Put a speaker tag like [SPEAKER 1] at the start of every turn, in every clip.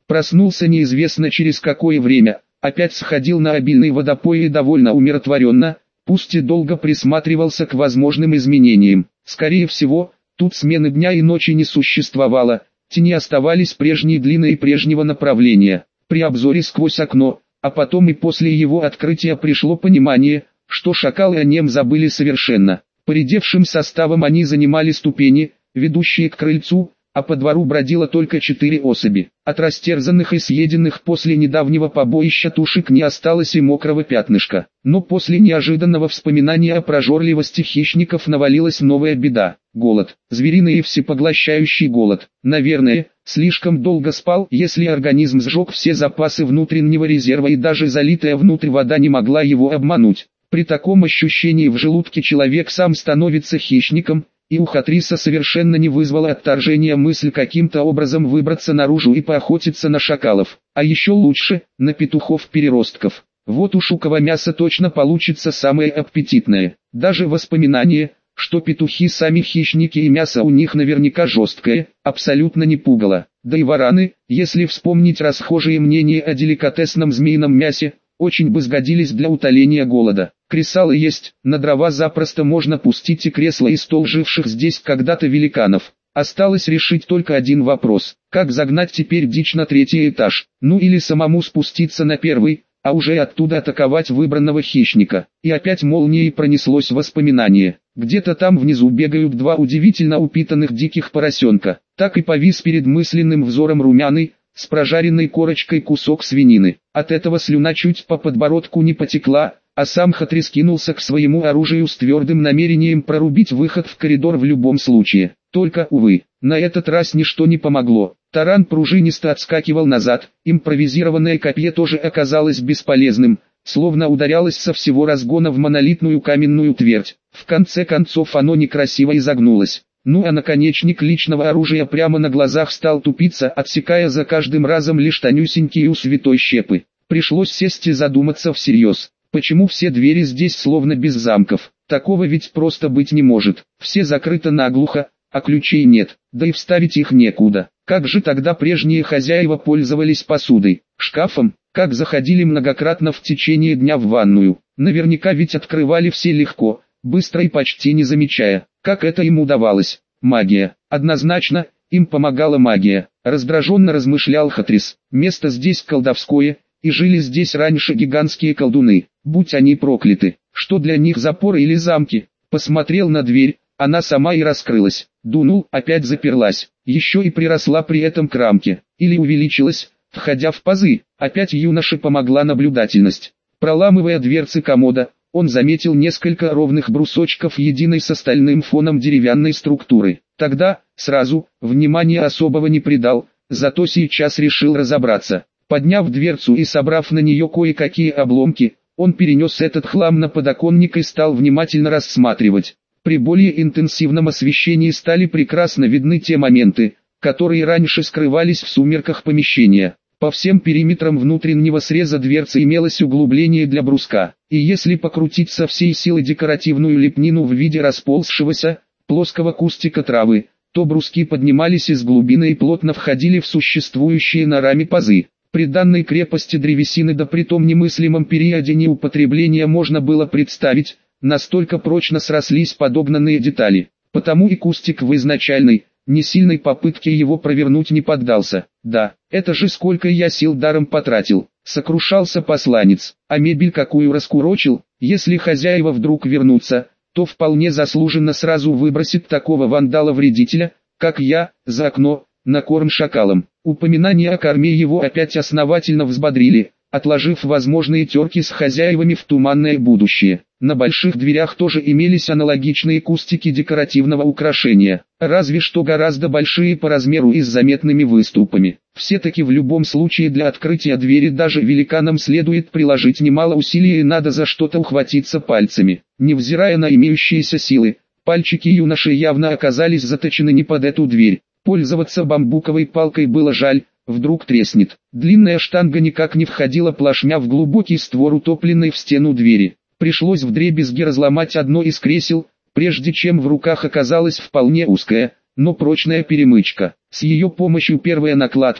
[SPEAKER 1] Проснулся неизвестно через какое время, опять сходил на обильный водопой и довольно умиротворенно, пусть и долго присматривался к возможным изменениям. Скорее всего, тут смены дня и ночи не существовало, тени оставались прежней длины и прежнего направления. При обзоре сквозь окно, а потом и после его открытия пришло понимание, что шакалы о нем забыли совершенно. Поредевшим составом они занимали ступени, ведущие к крыльцу, а по двору бродило только 4 особи. От растерзанных и съеденных после недавнего побоища тушек не осталось и мокрого пятнышка. Но после неожиданного вспоминания о прожорливости хищников навалилась новая беда – голод. Звериный и всепоглощающий голод. Наверное, слишком долго спал, если организм сжег все запасы внутреннего резерва и даже залитая внутрь вода не могла его обмануть. При таком ощущении в желудке человек сам становится хищником, и у Хатриса совершенно не вызвала отторжения мысль каким-то образом выбраться наружу и поохотиться на шакалов, а еще лучше, на петухов-переростков. Вот у шукового мяса точно получится самое аппетитное. Даже воспоминание, что петухи сами хищники и мясо у них наверняка жесткое, абсолютно не пугало. Да и вараны, если вспомнить расхожие мнения о деликатесном змеином мясе, очень бы сгодились для утоления голода. Кресалы есть, на дрова запросто можно пустить и кресла и стол живших здесь когда-то великанов. Осталось решить только один вопрос: как загнать теперь дичь на 3-й этаж, ну или самому спуститься на 1-й, а уже оттуда атаковать выбранного хищника. И опять молнией пронеслось воспоминание. Где-то там внизу бегают 2 удивительно упитанных диких поросенка. Так и повис перед мысленным взором румяный, с прожаренной корочкой кусок свинины. От этого слюна чуть по подбородку не потекла, а сам Хатрис кинулся к своему оружию с твердым намерением прорубить выход в коридор в любом случае. Только, увы, на этот раз ничто не помогло. Таран пружинисто отскакивал назад, импровизированное копье тоже оказалось бесполезным, словно ударялось со всего разгона в монолитную каменную твердь. В конце концов оно некрасиво изогнулось. Ну а наконечник личного оружия прямо на глазах стал тупиться, отсекая за каждым разом лишь тонюсенькие у святой щепы. Пришлось сесть и задуматься всерьез. Почему все двери здесь словно без замков? Такого ведь просто быть не может. Все закрыты наглухо, а ключей нет, да и вставить их некуда. Как же тогда прежние хозяева пользовались посудой, шкафом? Как заходили многократно в течение дня в ванную? Наверняка ведь открывали все легко, быстро и почти не замечая. Как это им удавалось? Магия. Однозначно, им помогала магия. Раздраженно размышлял Хатрис. Место здесь колдовское, и жили здесь раньше гигантские колдуны. Будь они прокляты. Что для них запоры или замки? Посмотрел на дверь, она сама и раскрылась. Дунул, опять заперлась. Еще и приросла при этом к рамке. Или увеличилась, входя в пазы. Опять юноше помогла наблюдательность. Проламывая дверцы комода, он заметил несколько ровных брусочков единой с остальным фоном деревянной структуры. Тогда, сразу, внимания особого не придал, зато сейчас решил разобраться. Подняв дверцу и собрав на нее кое-какие обломки, он перенес этот хлам на подоконник и стал внимательно рассматривать. При более интенсивном освещении стали прекрасно видны те моменты, которые раньше скрывались в сумерках помещения. По всем периметрам внутреннего среза дверцы имелось углубление для бруска, и если покрутить со всей силы декоративную лепнину в виде расползшегося, плоского кустика травы, то бруски поднимались из глубины и плотно входили в существующие на раме пазы. При данной крепости древесины да при том немыслимом периоде неупотребления можно было представить, настолько прочно срослись подогнанные детали. Потому и кустик в изначальной, не сильной попытке его провернуть не поддался. Да, это же сколько я сил даром потратил, сокрушался посланец, а мебель какую раскурочил. Если хозяева вдруг вернутся, то вполне заслуженно сразу выбросит такого вандала-вредителя, как я, за окно, на корм шакалам. Упоминания о корме его опять основательно взбодрили, отложив возможные терки с хозяевами в туманное будущее. На больших дверях тоже имелись аналогичные кустики декоративного украшения, разве что гораздо большие по размеру и с заметными выступами. Все-таки в любом случае для открытия двери даже великанам следует приложить немало усилий и надо за что-то ухватиться пальцами. Невзирая на имеющиеся силы, пальчики юноши явно оказались заточены не под эту дверь. Пользоваться бамбуковой палкой было жаль, вдруг треснет. Длинная штанга никак не входила плашмя в глубокий створ утопленной в стену двери. Пришлось вдребезги разломать одно из кресел, прежде чем в руках оказалась вполне узкая, но прочная перемычка. С ее помощью первая накладка,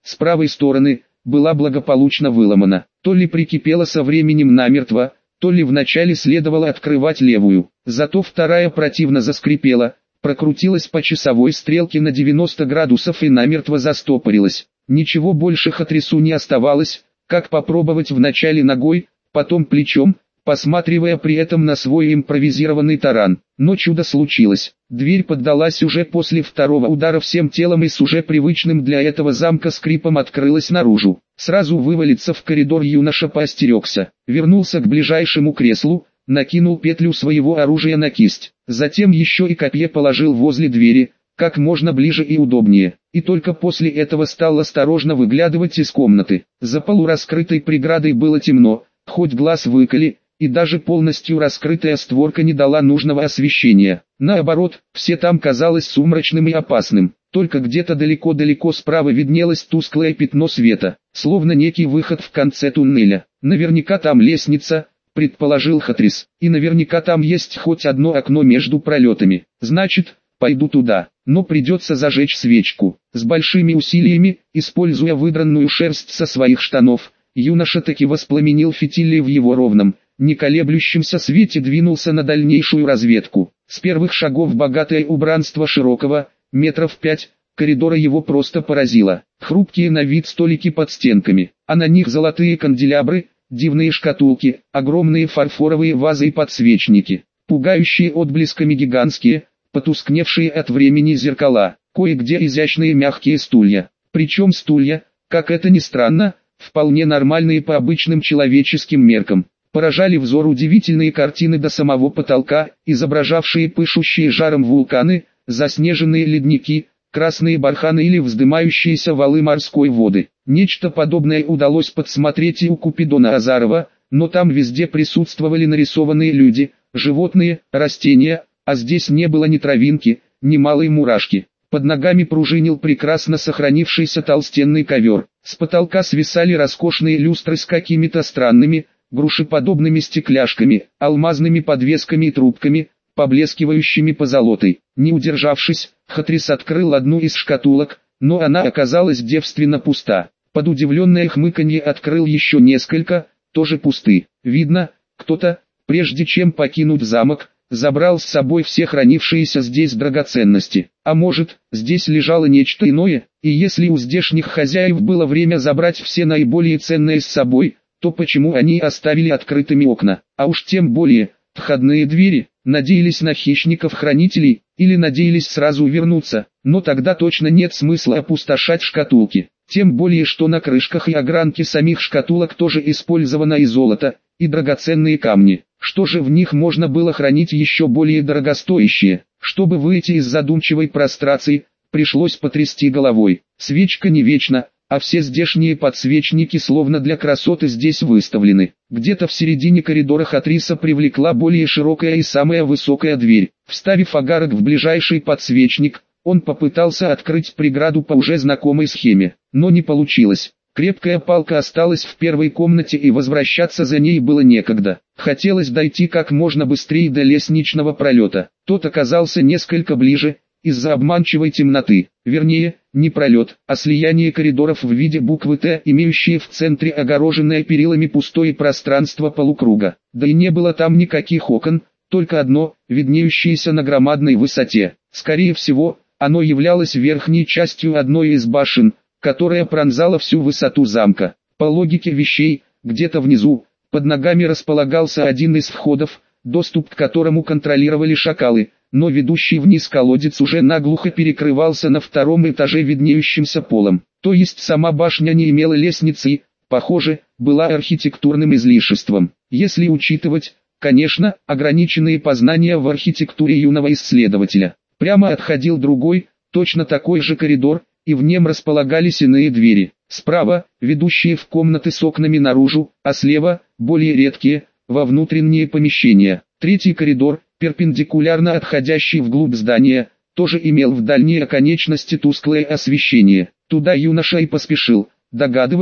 [SPEAKER 1] с правой стороны, была благополучно выломана. То ли прикипела со временем намертво, то ли вначале следовало открывать левую. Зато вторая противно заскрипела, прокрутилась по часовой стрелке на 90 градусов и намертво застопорилась. Ничего больше Хатрису не оставалось, как попробовать вначале ногой, потом плечом, посматривая при этом на свой импровизированный таран. Но чудо случилось. Дверь поддалась уже после второго удара всем телом и с уже привычным для этого замка скрипом открылась наружу. Сразу вывалиться в коридор юноша поостерегся. Вернулся к ближайшему креслу, накинул петлю своего оружия на кисть. Затем еще и копье положил возле двери, как можно ближе и удобнее. И только после этого стал осторожно выглядывать из комнаты. За полураскрытой преградой было темно, хоть глаз выколи, и даже полностью раскрытая створка не дала нужного освещения. Наоборот, все там казалось сумрачным и опасным. Только где-то далеко-далеко справа виднелось тусклое пятно света, словно некий выход в конце туннеля. Наверняка там лестница, предположил Хатрис, и наверняка там есть хоть одно окно между пролетами. Значит, пойду туда, но придется зажечь свечку. С большими усилиями, используя выдранную шерсть со своих штанов, юноша таки воспламенил фитили в его ровном, не колеблющемся свете двинулся на дальнейшую разведку. С первых шагов богатое убранство широкого, метров 5, коридора его просто поразило. Хрупкие на вид столики под стенками, а на них золотые канделябры, дивные шкатулки, огромные фарфоровые вазы и подсвечники, пугающие отблесками гигантские, потускневшие от времени зеркала, кое-где изящные мягкие стулья. Причем стулья, как это ни странно, вполне нормальные по обычным человеческим меркам. Поражали взор удивительные картины до самого потолка, изображавшие пышущие жаром вулканы, заснеженные ледники, красные барханы или вздымающиеся валы морской воды. Нечто подобное удалось подсмотреть и у Купидона Азарова, но там везде присутствовали нарисованные люди, животные, растения, а здесь не было ни травинки, ни малой мурашки. Под ногами пружинил прекрасно сохранившийся толстенный ковер. С потолка свисали роскошные люстры с какими-то странными, грушеподобными стекляшками, алмазными подвесками и трубками, поблескивающими позолотой. Не удержавшись, Хатрис открыл одну из шкатулок, но она оказалась девственно пуста. Под удивленное хмыканье открыл еще несколько, тоже пусты. Видно, кто-то, прежде чем покинуть замок, забрал с собой все хранившиеся здесь драгоценности. А может, здесь лежало нечто иное, и если у здешних хозяев было время забрать все наиболее ценное с собой, то почему они оставили открытыми окна, а уж тем более, входные двери, надеялись на хищников-хранителей, или надеялись сразу вернуться, но тогда точно нет смысла опустошать шкатулки. Тем более, что на крышках и огранке самих шкатулок тоже использовано и золото, и драгоценные камни. Что же в них можно было хранить еще более дорогостоящее? Чтобы выйти из задумчивой прострации, пришлось потрясти головой. Свечка не вечна, а все здешние подсвечники словно для красоты здесь выставлены. Где-то в середине коридора Хатриса привлекла более широкая и самая высокая дверь. Вставив агарок в ближайший подсвечник, он попытался открыть преграду по уже знакомой схеме, но не получилось. Крепкая палка осталась в первой комнате и возвращаться за ней было некогда. Хотелось дойти как можно быстрее до лестничного пролета. Тот оказался несколько ближе, из-за обманчивой темноты. Вернее, не пролет, а слияние коридоров в виде буквы «Т», имеющие в центре огороженное перилами пустое пространство полукруга. Да и не было там никаких окон, только одно, виднеющееся на громадной высоте. Скорее всего, оно являлось верхней частью одной из башен, которая пронзала всю высоту замка. По логике вещей, где-то внизу, под ногами располагался один из входов, доступ к которому контролировали шакалы, но ведущий вниз колодец уже наглухо перекрывался на втором этаже виднеющимся полом. То есть сама башня не имела лестницы и, похоже, была архитектурным излишеством. Если учитывать, конечно, ограниченные познания в архитектуре юного исследователя. Прямо отходил другой, точно такой же коридор, и в нем располагались иные двери. Справа, ведущие в комнаты с окнами наружу, а слева, более редкие, во внутренние помещения. Третий коридор, перпендикулярно отходящий вглубь здания, тоже имел в дальней оконечности тусклое освещение. Туда юноша и поспешил, догадываясь,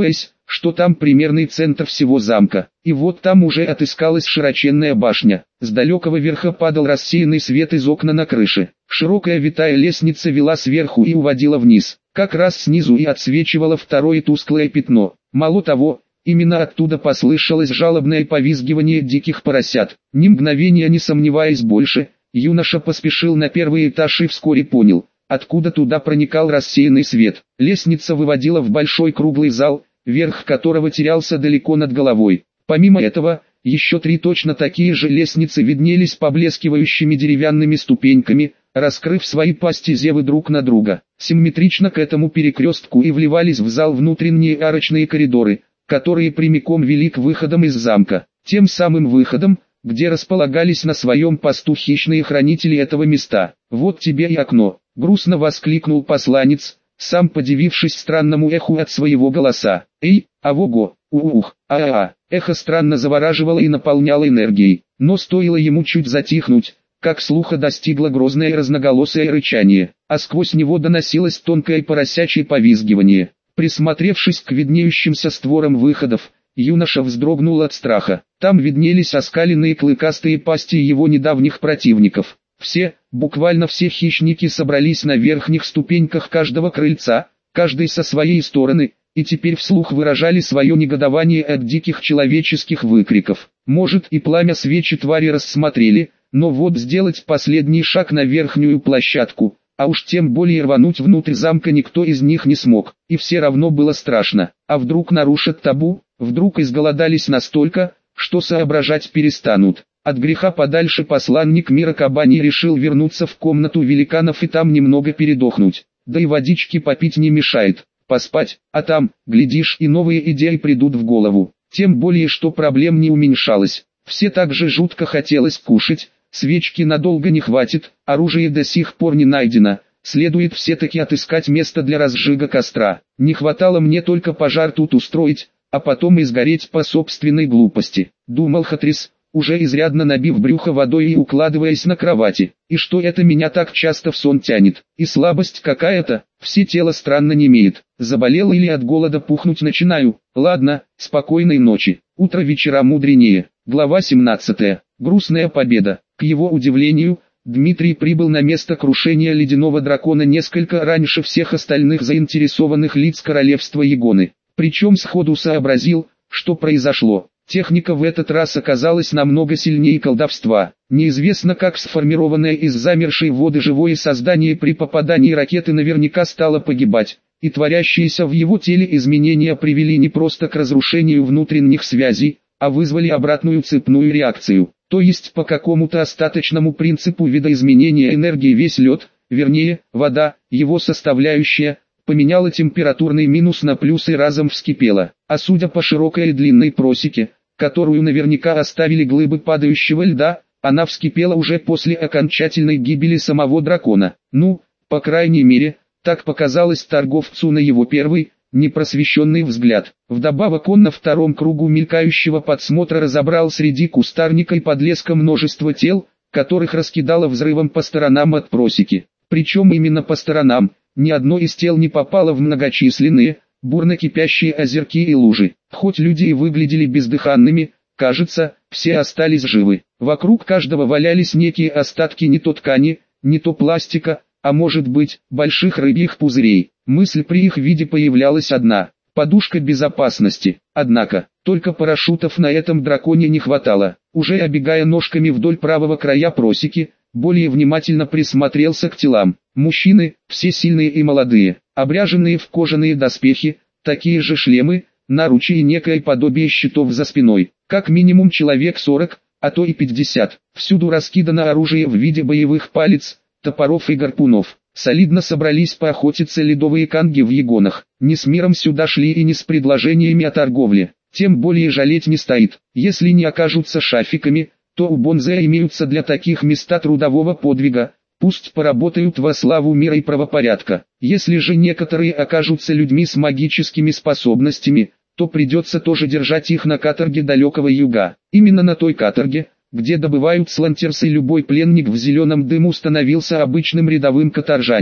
[SPEAKER 1] что там примерный центр всего замка. И вот там уже отыскалась широченная башня. С далекого верха падал рассеянный свет из окна на крыше. Широкая витая лестница вела сверху и уводила вниз. Как раз снизу и отсвечивало второе тусклое пятно. Мало того, именно оттуда послышалось жалобное повизгивание диких поросят. Ни мгновения не сомневаясь больше, юноша поспешил на первый этаж и вскоре понял, откуда туда проникал рассеянный свет. Лестница выводила в большой круглый зал, верх которого терялся далеко над головой. Помимо этого, еще 3 точно такие же лестницы виднелись поблескивающими деревянными ступеньками, раскрыв свои пасти зевы друг на друга. Симметрично к этому перекрестку и вливались в зал внутренние арочные коридоры, которые прямиком вели к выходам из замка. Тем самым выходом, где располагались на своем посту хищные хранители этого места. «Вот тебе и окно», — грустно воскликнул посланец, сам подивившись странному эху от своего голоса. «Эй, авого, ух, а-а-а». Эхо странно завораживало и наполняло энергией, но стоило ему чуть затихнуть, как слуха достигло грозное разноголосое рычание, а сквозь него доносилось тонкое поросячье повизгивание. Присмотревшись к виднеющимся створам выходов, юноша вздрогнул от страха. Там виднелись оскаленные клыкастые пасти его недавних противников. Все, буквально все хищники собрались на верхних ступеньках каждого крыльца, каждый со своей стороны, и теперь вслух выражали свое негодование от диких человеческих выкриков. Может, и пламя свечи твари рассмотрели, но вот сделать последний шаг на верхнюю площадку, а уж тем более рвануть внутрь замка никто из них не смог, и все равно было страшно. А вдруг нарушат табу, вдруг изголодались настолько, что соображать перестанут. От греха подальше посланник мира Кабани решил вернуться в комнату великанов и там немного передохнуть. Да и водички попить не мешает, поспать, а там, глядишь, и новые идеи придут в голову. Тем более, что проблем не уменьшалось. Все так же жутко хотелось кушать, свечки надолго не хватит, оружие до сих пор не найдено. Следует все-таки отыскать место для разжига костра. Не хватало мне только пожар тут устроить, а потом и сгореть по собственной глупости, думал Хатрис, уже изрядно набив брюхо водой и укладываясь на кровати. И что это меня так часто в сон тянет? И слабость какая-то, все тело странно немеет. Заболел или от голода пухнуть начинаю? Ладно, спокойной ночи. Утро вечера мудренее. Глава 17. Грустная победа. К его удивлению, Дмитрий прибыл на место крушения ледяного дракона несколько раньше всех остальных заинтересованных лиц королевства Егоны. Причем сходу сообразил, что произошло. Техника в этот раз оказалась намного сильнее колдовства. Неизвестно, как сформированное из замершей воды живое создание при попадании ракеты наверняка стало погибать, и творящиеся в его теле изменения привели не просто к разрушению внутренних связей, а вызвали обратную цепную реакцию. То есть по какому-то остаточному принципу видоизменения энергии весь лед, вернее, вода, его составляющая, поменяла температурный минус на плюс и разом вскипела. А судя по широкой и длинной просеке, которую наверняка оставили глыбы падающего льда, она вскипела уже после окончательной гибели самого дракона. Ну, по крайней мере, так показалось торговцу на его первый, непросвещенный взгляд. Вдобавок он на втором кругу мелькающего подсмотра разобрал среди кустарника и подлеска множество тел, которых раскидало взрывом по сторонам от просеки. Причем именно по сторонам, ни одно из тел не попало в многочисленные, бурно кипящие озерки и лужи. Хоть люди и выглядели бездыханными, кажется, все остались живы. Вокруг каждого валялись некие остатки не то ткани, не то пластика, а может быть, больших рыбьих пузырей. Мысль при их виде появлялась одна – подушка безопасности. Однако, только парашютов на этом драконе не хватало. Уже обегая ножками вдоль правого края просеки, более внимательно присмотрелся к телам. Мужчины, все сильные и молодые, обряженные в кожаные доспехи, такие же шлемы, наручи и некое подобие щитов за спиной. Как минимум человек 40, а то и 50. Всюду раскидано оружие в виде боевых палец, топоров и гарпунов. Солидно собрались поохотиться ледовые канги в Егонах. Не с миром сюда шли и не с предложениями о торговле. Тем более жалеть не стоит. Если не окажутся шафиками, то у Бонзея имеются для таких места трудового подвига. Пусть поработают во славу мира и правопорядка. Если же некоторые окажутся людьми с магическими способностями, то придется тоже держать их на каторге далекого юга. Именно на той каторге, где добывают слантерсы, любой пленник в зеленом дыму становился обычным рядовым каторжанином.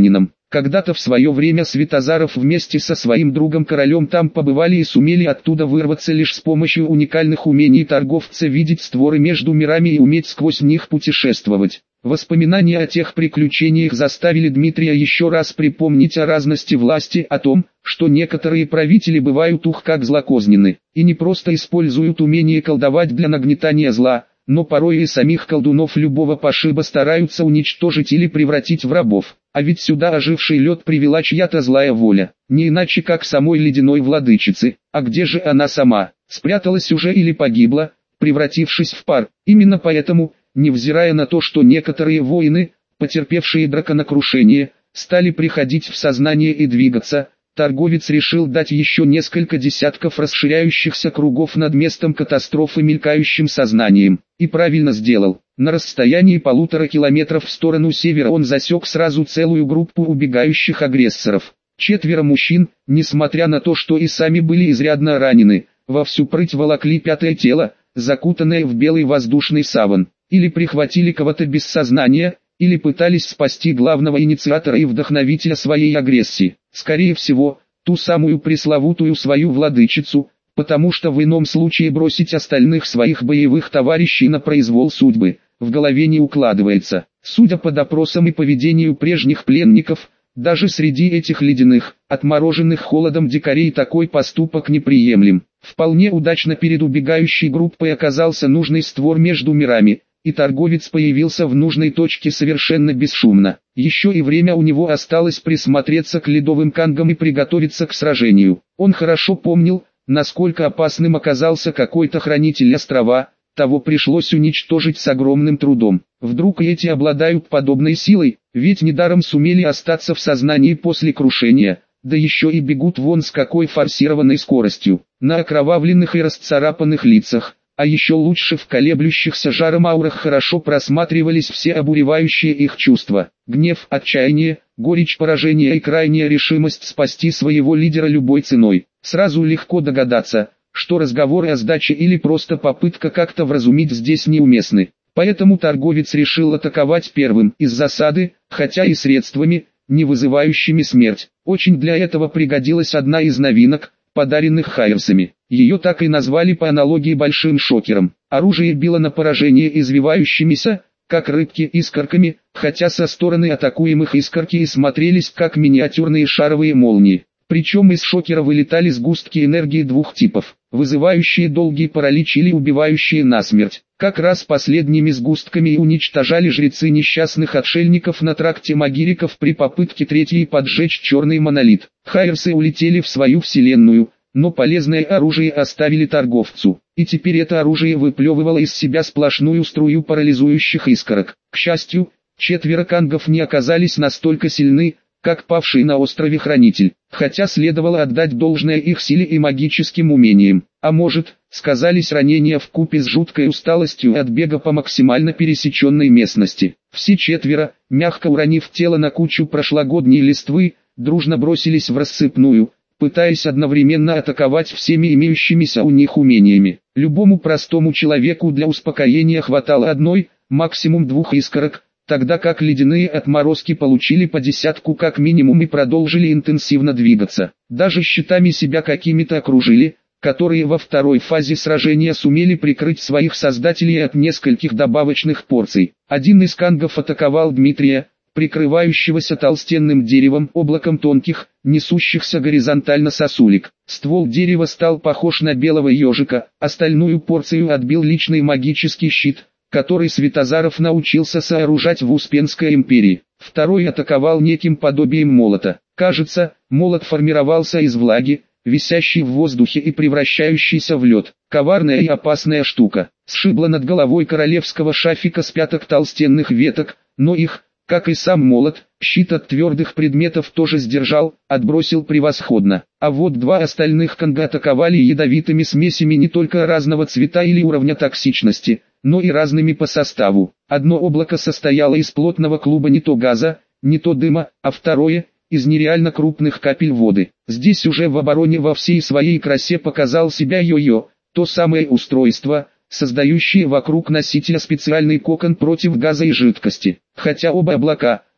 [SPEAKER 1] Когда-то в свое время Святозаров вместе со своим другом королем там побывали и сумели оттуда вырваться лишь с помощью уникальных умений торговца видеть створы между мирами и уметь сквозь них путешествовать. Воспоминания о тех приключениях заставили Дмитрия еще раз припомнить о разности власти, о том, что некоторые правители бывают как злокозненны, и не просто используют умение колдовать для нагнетания зла, но порой и самих колдунов любого пошиба стараются уничтожить или превратить в рабов. А ведь сюда оживший лед привела чья-то злая воля, не иначе как самой ледяной владычицы. А где же она сама? Спряталась уже или погибла, превратившись в пар? Именно поэтому, невзирая на то, что некоторые воины, потерпевшие драконокрушение, стали приходить в сознание и двигаться, торговец решил дать еще несколько десятков расширяющихся кругов над местом катастрофы мелькающим сознанием. И правильно сделал. На расстоянии 1,5 километров в сторону севера он засек сразу целую группу убегающих агрессоров. 4 мужчин, несмотря на то, что и сами были изрядно ранены, во всю прыть волокли 5-е тело, закутанное в белый воздушный саван. Или прихватили кого-то без сознания, или пытались спасти главного инициатора и вдохновителя своей агрессии. Скорее всего, ту самую пресловутую свою владычицу, потому что в ином случае бросить остальных своих боевых товарищей на произвол судьбы, в голове не укладывается. Судя по допросам и поведению прежних пленников, даже среди этих ледяных, отмороженных холодом дикарей такой поступок неприемлем. Вполне удачно перед убегающей группой оказался нужный створ между мирами, и торговец появился в нужной точке совершенно бесшумно. Еще и время у него осталось присмотреться к ледовым кангам и приготовиться к сражению. Он хорошо помнил, насколько опасным оказался какой-то хранитель острова, того пришлось уничтожить с огромным трудом. Вдруг и эти обладают подобной силой, ведь недаром сумели остаться в сознании после крушения, да еще и бегут вон с какой форсированной скоростью. На окровавленных и расцарапанных лицах, а еще лучше в колеблющихся жаром аурах хорошо просматривались все обуревающие их чувства. Гнев, отчаяние, горечь поражения и крайняя решимость спасти своего лидера любой ценой. Сразу легко догадаться, что разговоры о сдаче или просто попытка как-то вразумить здесь неуместны. Поэтому торговец решил атаковать первым из засады, хотя и средствами, не вызывающими смерть. Очень для этого пригодилась одна из новинок, подаренных хайерсами. Ее так и назвали по аналогии большим шокером. Оружие било на поражение извивающимися, как рыбки, искорками, хотя со стороны атакуемых искорки и смотрелись как миниатюрные шаровые молнии. Причем из шокера вылетали сгустки энергии двух типов, вызывающие долгий паралич или убивающие насмерть. Как раз последними сгустками и уничтожали жрецы несчастных отшельников на тракте Магириков при попытке третьей поджечь черный монолит. Хайерсы улетели в свою вселенную, но полезное оружие оставили торговцу, и теперь это оружие выплевывало из себя сплошную струю парализующих искорок. К счастью, 4 кангов не оказались настолько сильны, как павший на острове Хранитель, хотя следовало отдать должное их силе и магическим умениям. А может, сказались ранения вкупе с жуткой усталостью от бега по максимально пересеченной местности. Все 4, мягко уронив тело на кучу прошлогодней листвы, дружно бросились в рассыпную, пытаясь одновременно атаковать всеми имеющимися у них умениями. Любому простому человеку для успокоения хватало одной, максимум 2 искорок, тогда как ледяные отморозки получили по 10 как минимум и продолжили интенсивно двигаться. Даже щитами себя какими-то окружили, которые во второй фазе сражения сумели прикрыть своих создателей от нескольких добавочных порций. Один из кангов атаковал Дмитрия, прикрывающегося толстенным деревом, облаком тонких, несущихся горизонтально сосулек. Ствол дерева стал похож на белого ежика, остальную порцию отбил личный магический щит, который Святозаров научился сооружать в Успенской империи. Второй атаковал неким подобием молота. Кажется, молот формировался из влаги, висящей в воздухе и превращающейся в лед. Коварная и опасная штука. Сшибла над головой королевского шафика с пяток толстенных веток, но их, как и сам молот, щит от твердых предметов тоже сдержал, отбросил превосходно. А вот 2 остальных канга атаковали ядовитыми смесями не только разного цвета или уровня токсичности, но и разными по составу. Одно облако состояло из плотного клуба не то газа, не то дыма, а второе – из нереально крупных капель воды. Здесь уже в обороне во всей своей красе показал себя йо-йо, то самое устройство, создающее вокруг носителя специальный кокон против газа и жидкости. Хотя оба облака,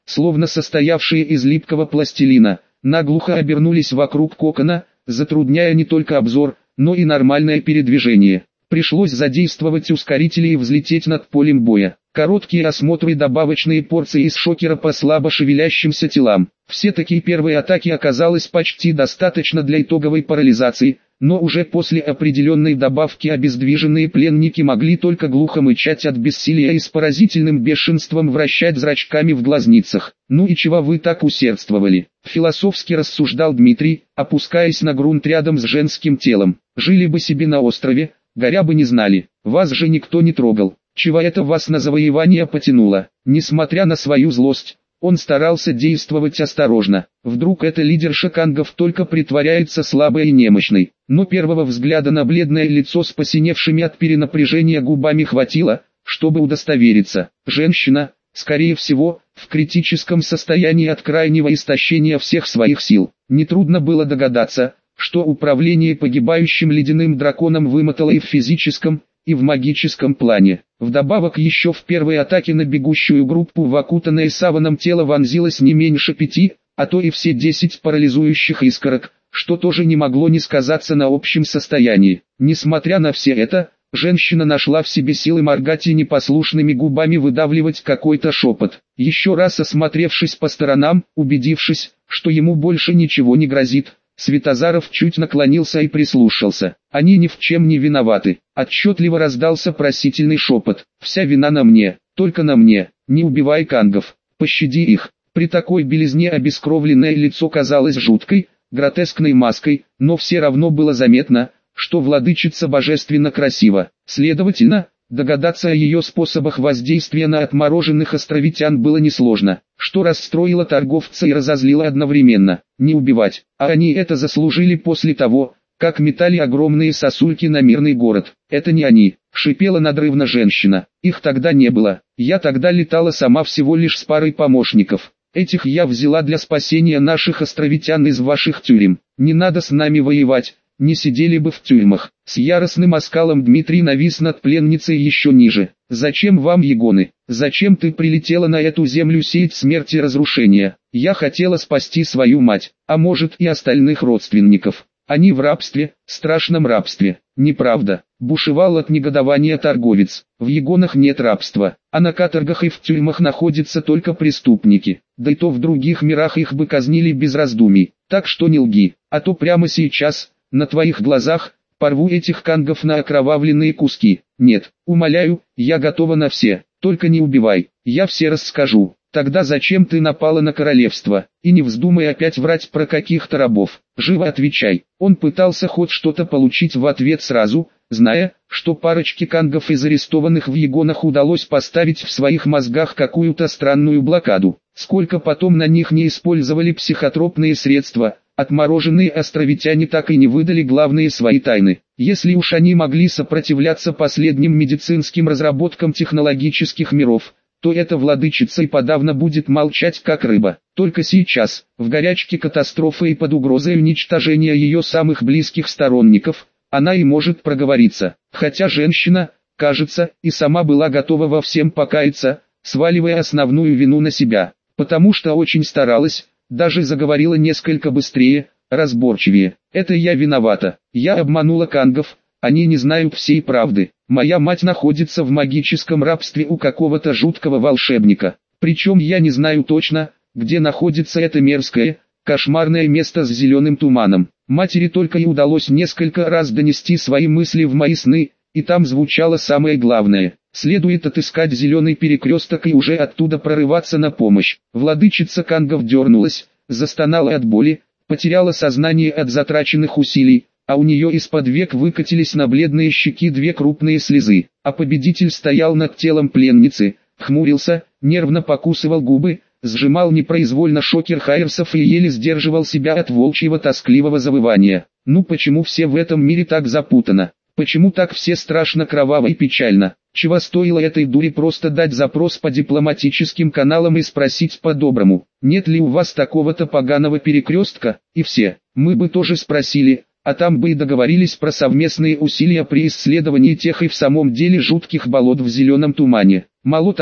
[SPEAKER 1] словно состоявшие из липкого пластилина, наглухо обернулись вокруг кокона, затрудняя не только обзор, но и нормальное передвижение. Пришлось задействовать ускорители и взлететь над полем боя. Короткие осмотры и добавочные порции из шокера по слабо шевелящимся телам. Все-таки первой атаки оказалось почти достаточно для итоговой парализации, но уже после определенной добавки обездвиженные пленники могли только глухо мычать от бессилия и с поразительным бешенством вращать зрачками в глазницах. «Ну и чего вы так усердствовали?» — философски рассуждал Дмитрий, опускаясь на грунт рядом с женским телом. «Жили бы себе на острове, горя бы не знали, вас же никто не трогал. Чего это вас на завоевание потянуло?» Несмотря на свою злость, он старался действовать осторожно. Вдруг эта лидерша кангов только притворяется слабой и немощной. Но первого взгляда на бледное лицо с посиневшими от перенапряжения губами хватило, чтобы удостовериться. Женщина, скорее всего, в критическом состоянии от крайнего истощения всех своих сил. Нетрудно было догадаться, что управление погибающим ледяным драконом вымотало и в физическом, и в магическом плане. Вдобавок еще в первой атаке на бегущую группу в окутанное саваном тело вонзилось не меньше 5, а то и все 10 парализующих искорок, что тоже не могло не сказаться на общем состоянии. Несмотря на все это, женщина нашла в себе силы моргать и непослушными губами выдавливать какой-то шепот. Еще раз осмотревшись по сторонам, убедившись, что ему больше ничего не грозит, Святозаров чуть наклонился и прислушался. «Они ни в чем не виноваты». Отчетливо раздался просительный шепот. «Вся вина на мне, только на мне. Не убивай кангов, пощади их». При такой белизне обескровленное лицо казалось жуткой, гротескной маской, но все равно было заметно, что владычица божественно красива. Следовательно, догадаться о ее способах воздействия на отмороженных островитян было несложно, что расстроило торговца и разозлило одновременно. Не убивать, а они это заслужили после того, как метали огромные сосульки на мирный город. «Это не они», — шипела надрывно женщина. «Их тогда не было. Я тогда летала сама всего лишь с парой помощников. Этих я взяла для спасения наших островитян из ваших тюрем. Не надо с нами воевать, не сидели бы в тюрьмах». С яростным оскалом Дмитрий навис над пленницей еще ниже. «Зачем вам егоны? Зачем ты прилетела на эту землю сеять смерть и разрушение? Я хотела спасти свою мать, а может и остальных родственников. Они в рабстве, страшном рабстве». «Неправда», — бушевал от негодования торговец. «В егонах нет рабства, а на каторгах и в тюрьмах находятся только преступники. Да и то в других мирах их бы казнили без раздумий. Так что не лги, а то прямо сейчас, на твоих глазах, порву этих кангов на окровавленные куски. Нет, умоляю, я готова на все, только не убивай, я все расскажу». «Тогда зачем ты напала на королевство? И не вздумай опять врать про каких-то рабов. Живо отвечай». Он пытался хоть что-то получить в ответ сразу, зная, что парочке кангов из арестованных в егонах удалось поставить в своих мозгах какую-то странную блокаду. Сколько потом на них не использовали психотропные средства, отмороженные островитяне так и не выдали главные свои тайны. Если уж они могли сопротивляться последним медицинским разработкам технологических миров, то эта владычица и подавно будет молчать как рыба. Только сейчас, в горячке катастрофы и под угрозой уничтожения ее самых близких сторонников, она и может проговориться. Хотя женщина, кажется, и сама была готова во всем покаяться, сваливая основную вину на себя. Потому что очень старалась, даже заговорила несколько быстрее, разборчивее. «Это я виновата. Я обманула кангов. Они не знают всей правды. Моя мать находится в магическом рабстве у какого-то жуткого волшебника. Причем я не знаю точно, где находится это мерзкое, кошмарное место с зеленым туманом. Матери только и удалось несколько раз донести свои мысли в мои сны, и там звучало самое главное. Следует отыскать зеленый перекресток и уже оттуда прорываться на помощь». Владычица кангов дернулась, застонала от боли, потеряла сознание от затраченных усилий, а у нее из-под век выкатились на бледные щеки две крупные слезы. А победитель стоял над телом пленницы, хмурился, нервно покусывал губы, сжимал непроизвольно шокер хайерсов и еле сдерживал себя от волчьего тоскливого завывания. Ну почему все в этом мире так запутано? Почему так все страшно кроваво и печально? Чего стоило этой дуре просто дать запрос по дипломатическим каналам и спросить по-доброму, нет ли у вас такого-то поганого перекрестка? И все, мы бы тоже спросили, а там бы и договорились про совместные усилия при исследовании тех и в самом деле жутких болот в зеленом тумане. Мало того,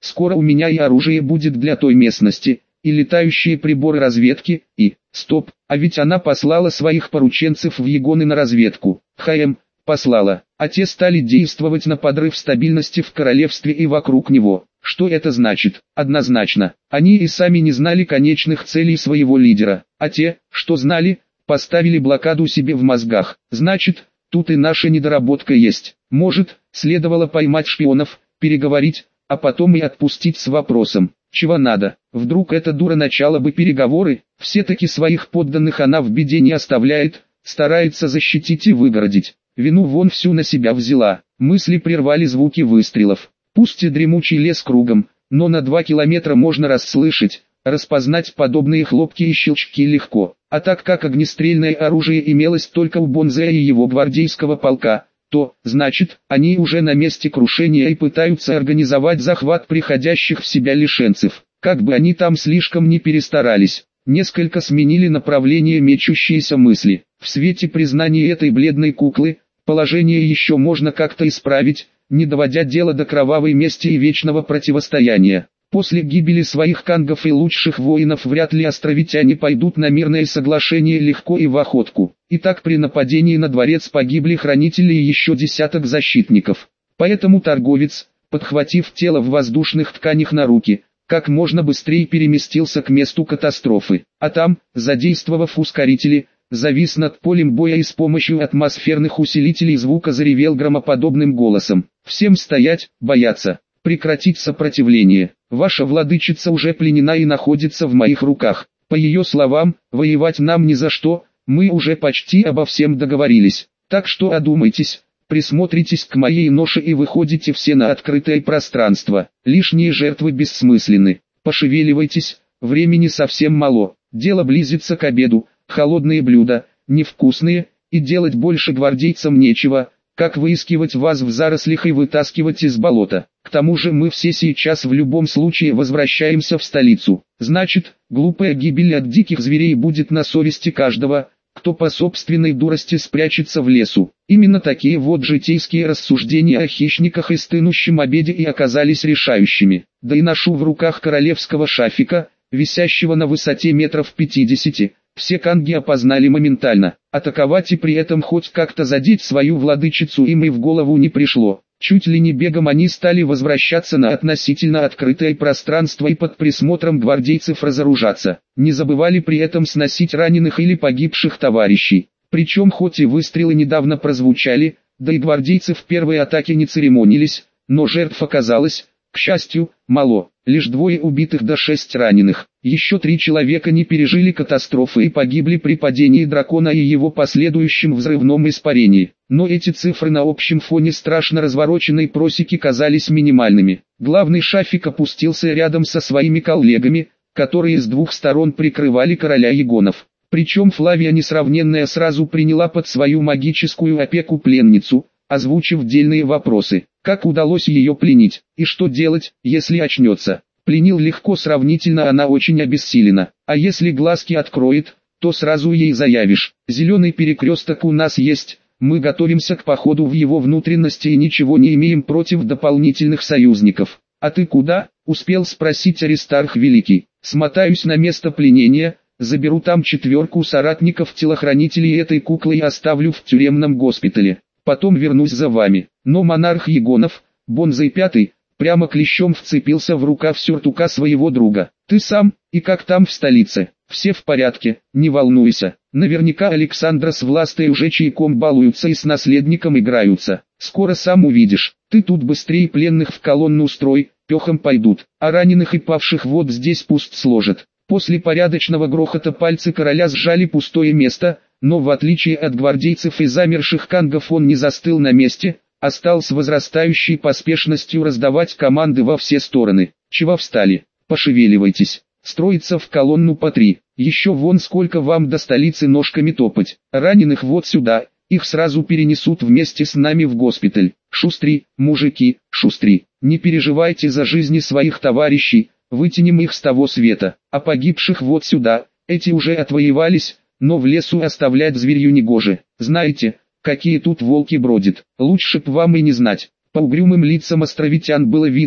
[SPEAKER 1] Скоро у меня и оружие будет для той местности, и летающие приборы разведки, и... Стоп, а ведь она послала своих порученцев в Егоны на разведку. Послала, а те стали действовать на подрыв стабильности в королевстве и вокруг него. Что это значит? Однозначно, они и сами не знали конечных целей своего лидера, а те, что знали, поставили блокаду себе в мозгах. Значит, тут и наша недоработка есть. Может, следовало поймать шпионов, переговорить, а потом и отпустить с вопросом, чего надо. Вдруг эта дура начала бы переговоры, все-таки своих подданных она в беде не оставляет, старается защитить и выгородить. Вину вон всю на себя взяла. Мысли прервали звуки выстрелов. Пусть и дремучий лес кругом, но на 2 километра можно расслышать, распознать подобные хлопки и щелчки легко. А так как огнестрельное оружие имелось только у Бонзея и его гвардейского полка, то, значит, они уже на месте крушения и пытаются организовать захват приходящих в себя лишенцев. Как бы они там слишком не перестарались. Несколько сменили направление мечущиеся мысли. В свете признания этой бледной куклы, положение еще можно как-то исправить, не доводя дело до кровавой мести и вечного противостояния. После гибели своих кангов и лучших воинов вряд ли островитяне пойдут на мирное соглашение легко и в охотку. Итак, при нападении на дворец погибли хранители и еще десяток защитников. Поэтому торговец, подхватив тело в воздушных тканях на руки, как можно быстрее переместился к месту катастрофы. А там, задействовав ускорители, завис над полем боя и с помощью атмосферных усилителей звука заревел громоподобным голосом. «Всем стоять, бояться, прекратить сопротивление. Ваша владычица уже пленена и находится в моих руках. По ее словам, воевать нам ни за что, мы уже почти обо всем договорились. Так что одумайтесь, присмотритесь к моей ноше и выходите все на открытое пространство. Лишние жертвы бессмысленны. Пошевеливайтесь, времени совсем мало. Дело близится к обеду. Холодные блюда, невкусные, и делать больше гвардейцам нечего, как выискивать вас в зарослях и вытаскивать из болота. К тому же мы все сейчас в любом случае возвращаемся в столицу. Значит, глупая гибель от диких зверей будет на совести каждого, кто по собственной дурости спрячется в лесу. Именно такие вот житейские рассуждения о хищниках и стынущем обеде и оказались решающими. Да и ношу в руках королевского шафика, висящего на высоте метров 50. Все канги опознали моментально. Атаковать и при этом хоть как-то задеть свою владычицу им и в голову не пришло. Чуть ли не бегом они стали возвращаться на относительно открытое пространство и под присмотром гвардейцев разоружаться. Не забывали при этом сносить раненых или погибших товарищей. Причем хоть и выстрелы недавно прозвучали, да и гвардейцы в первой атаке не церемонились, но жертв оказалось, к счастью, мало. Лишь 2 убитых да 6 раненых. Еще 3 человека не пережили катастрофы и погибли при падении дракона и его последующем взрывном испарении. Но эти цифры на общем фоне страшно развороченной просеки казались минимальными. Главный шафик опустился рядом со своими коллегами, которые с 2 сторон прикрывали короля Егонов. Причем Флавия Несравненная сразу приняла под свою магическую опеку пленницу, озвучив дельные вопросы. Как удалось ее пленить, и что делать, если очнется? Пленил легко, сравнительно она очень обессилена. А если глазки откроет, то сразу ей заявишь: «Зеленый перекресток у нас есть, мы готовимся к походу в его внутренности и ничего не имеем против дополнительных союзников». «А ты куда?» — успел спросить Аристарх Великий. «Смотаюсь на место пленения, заберу там 4 соратников-телохранителей этой куклы и оставлю в тюремном госпитале. Потом вернусь за вами». Но монарх Егонов, Бонзей Пятый, прямо клещом вцепился в рукав сюртука своего друга. «Ты сам, и как там в столице?» «Все в порядке, не волнуйся. Наверняка Александра с Властой уже чайком балуются и с наследником играются. Скоро сам увидишь. Ты тут быстрее пленных в колонну строй, пехом пойдут, а раненых и павших вот здесь пусть сложат». После порядочного грохота пальцы короля сжали пустое место, но в отличие от гвардейцев и замерших кангов он не застыл на месте, а стал с возрастающей поспешностью раздавать команды во все стороны. «Чего встали? Пошевеливайтесь. Строиться в колонну по 3. Еще вон сколько вам до столицы ножками топать. Раненых вот сюда, их сразу перенесут вместе с нами в госпиталь. Шустри, мужики, шустри. Не переживайте за жизни своих товарищей, вытянем их с того света. А погибших вот сюда, эти уже отвоевались, но в лесу оставлять зверью негоже. Знаете, какие тут волки бродят, лучше б вам и не знать». По угрюмым лицам островитян было видно,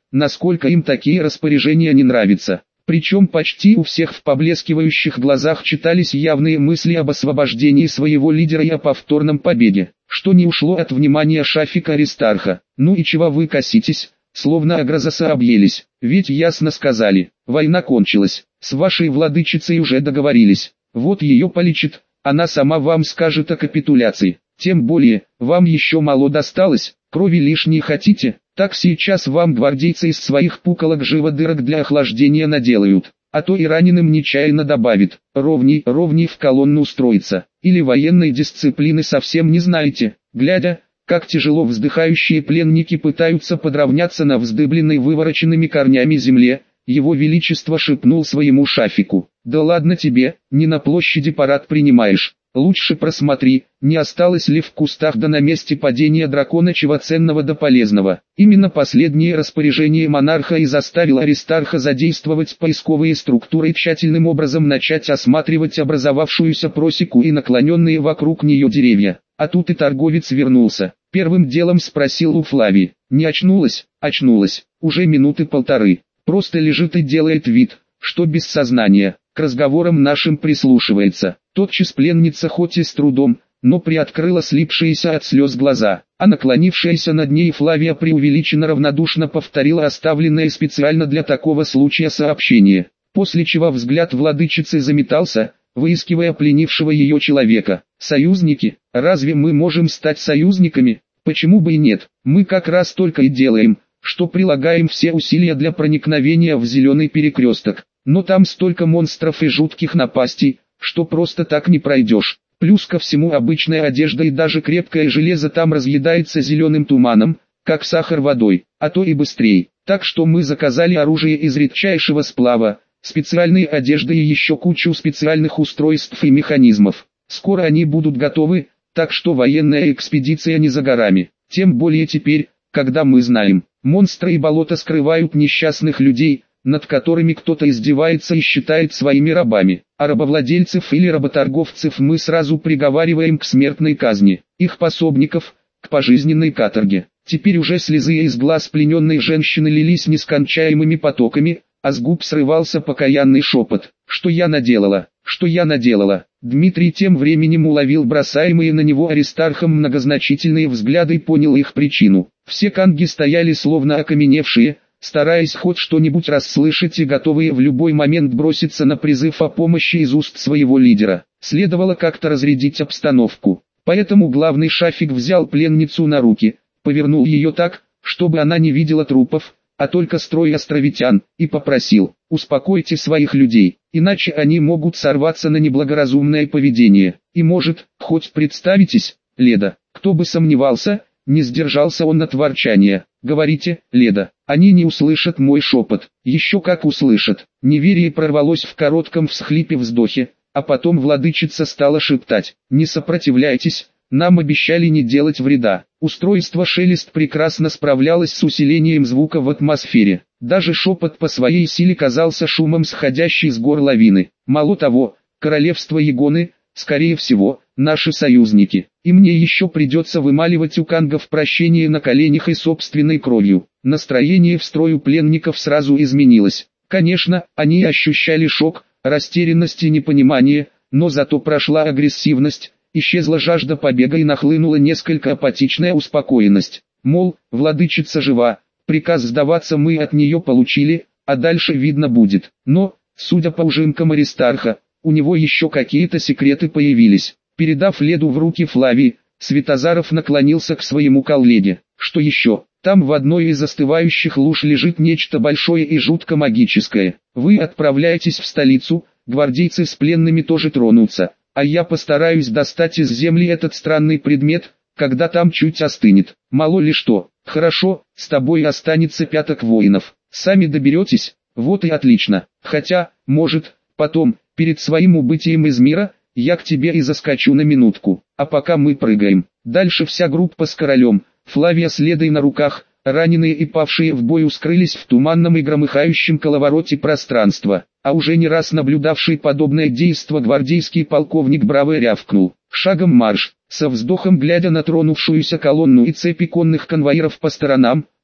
[SPEAKER 1] насколько им такие распоряжения не нравятся. Причем почти у всех в поблескивающих глазах читались явные мысли об освобождении своего лидера и о повторном побеге, что не ушло от внимания Шафика Аристарха. «Ну и чего вы коситесь, словно агрозаса объелись, ведь ясно сказали, война кончилась, с вашей владычицей уже договорились, вот ее полечит, она сама вам скажет о капитуляции, тем более, вам еще мало досталось, крови лишней хотите, так сейчас вам гвардейцы из своих пуколок живо дырок для охлаждения наделают, а то и раненым нечаянно добавит, ровней в колонну устроиться, или военной дисциплины совсем не знаете, глядя, как тяжело вздыхающие пленники пытаются подравняться на вздыбленной вывороченными корнями земле, его величество шепнул своему Шафику: «Да ладно тебе, не на площади парад принимаешь, лучше просмотри, не осталось ли в кустах да на месте падения дракона чего ценного да полезного». Именно последнее распоряжение монарха и заставило Аристарха задействовать поисковые структуры и тщательным образом начать осматривать образовавшуюся просеку и наклоненные вокруг нее деревья. А тут и торговец вернулся. Первым делом спросил у Флавии: «Не очнулась?» «Очнулась, уже минуты полторы. Просто лежит и делает вид, что без сознания, к разговорам нашим прислушивается». Тотчас пленница хоть и с трудом, но приоткрыла слипшиеся от слез глаза, а наклонившаяся над ней Флавия преувеличенно равнодушно повторила оставленное специально для такого случая сообщение, после чего взгляд владычицы заметался, выискивая пленившего ее человека. «Союзники? Разве мы можем стать союзниками? Почему бы и нет? Мы как раз только и делаем, что прилагаем все усилия для проникновения в зеленый перекресток, но там столько монстров и жутких напастей, что просто так не пройдешь. Плюс ко всему обычная одежда и даже крепкое железо там разъедается зеленым туманом, как сахар водой, а то и быстрее. Так что мы заказали оружие из редчайшего сплава, специальные одежды и еще кучу специальных устройств и механизмов. Скоро они будут готовы, так что военная экспедиция не за горами. Тем более теперь, когда мы знаем, монстры и болота скрывают несчастных людей, над которыми кто-то издевается и считает своими рабами. А рабовладельцев или работорговцев мы сразу приговариваем к смертной казни, их пособников – к пожизненной каторге. Теперь уже слезы из глаз плененной женщины лились нескончаемыми потоками, а с губ срывался покаянный шепот: «Что я наделала? Что я наделала?» Дмитрий тем временем уловил бросаемые на него Аристархом многозначительные взгляды и понял их причину. Все канги стояли словно окаменевшие, стараясь хоть что-нибудь расслышать и готовые в любой момент броситься на призыв о помощи из уст своего лидера. Следовало как-то разрядить обстановку. Поэтому главный Шафик взял пленницу на руки, повернул ее так, чтобы она не видела трупов, а только строй островитян, и попросил: «Успокойте своих людей, иначе они могут сорваться на неблагоразумное поведение. И может, хоть представитесь, Леда?» Кто бы сомневался, не сдержался он от ворчания. «Говорите, Леда, они не услышат мой шепот». Еще как услышат. Неверие прорвалось в коротком всхлипе-вздохе, а потом владычица стала шептать: «Не сопротивляйтесь, нам обещали не делать вреда». Устройство «Шелест» прекрасно справлялось с усилением звука в атмосфере. Даже шепот по своей силе казался шумом сходящей с гор лавины. Мало того, королевство Егоны, скорее всего, наши союзники. И мне еще придется вымаливать у кангов прощение на коленях и собственной кровью. Настроение в строю пленников сразу изменилось. Конечно, они ощущали шок, растерянность и непонимание, но зато прошла агрессивность, исчезла жажда побега и нахлынула несколько апатичная успокоенность. Мол, владычица жива, приказ сдаваться мы от нее получили, а дальше видно будет. Но, судя по ужимкам Аристарха, у него еще какие-то секреты появились. Передав Леду в руки Флавии, Святозаров наклонился к своему коллеге. «Что еще? Там в одной из остывающих луж лежит нечто большое и жутко магическое. Вы отправляетесь в столицу, гвардейцы с пленными тоже тронутся, а я постараюсь достать из земли этот странный предмет, когда там чуть остынет. Мало ли что. Хорошо, с тобой останется 5 воинов. Сами доберетесь? Вот и отлично. Хотя, может, потом, перед своим убытием из мира, я к тебе и заскочу на минутку. А пока мы прыгаем». Дальше вся группа с королем, Флавия с Ледой на руках, раненые и павшие в бою скрылись в туманном и громыхающем коловороте пространства. А уже не раз наблюдавший подобное действо гвардейский полковник браво рявкнул: «Шагом марш!». Со вздохом глядя на тронувшуюся колонну и цепи конных конвоиров по сторонам,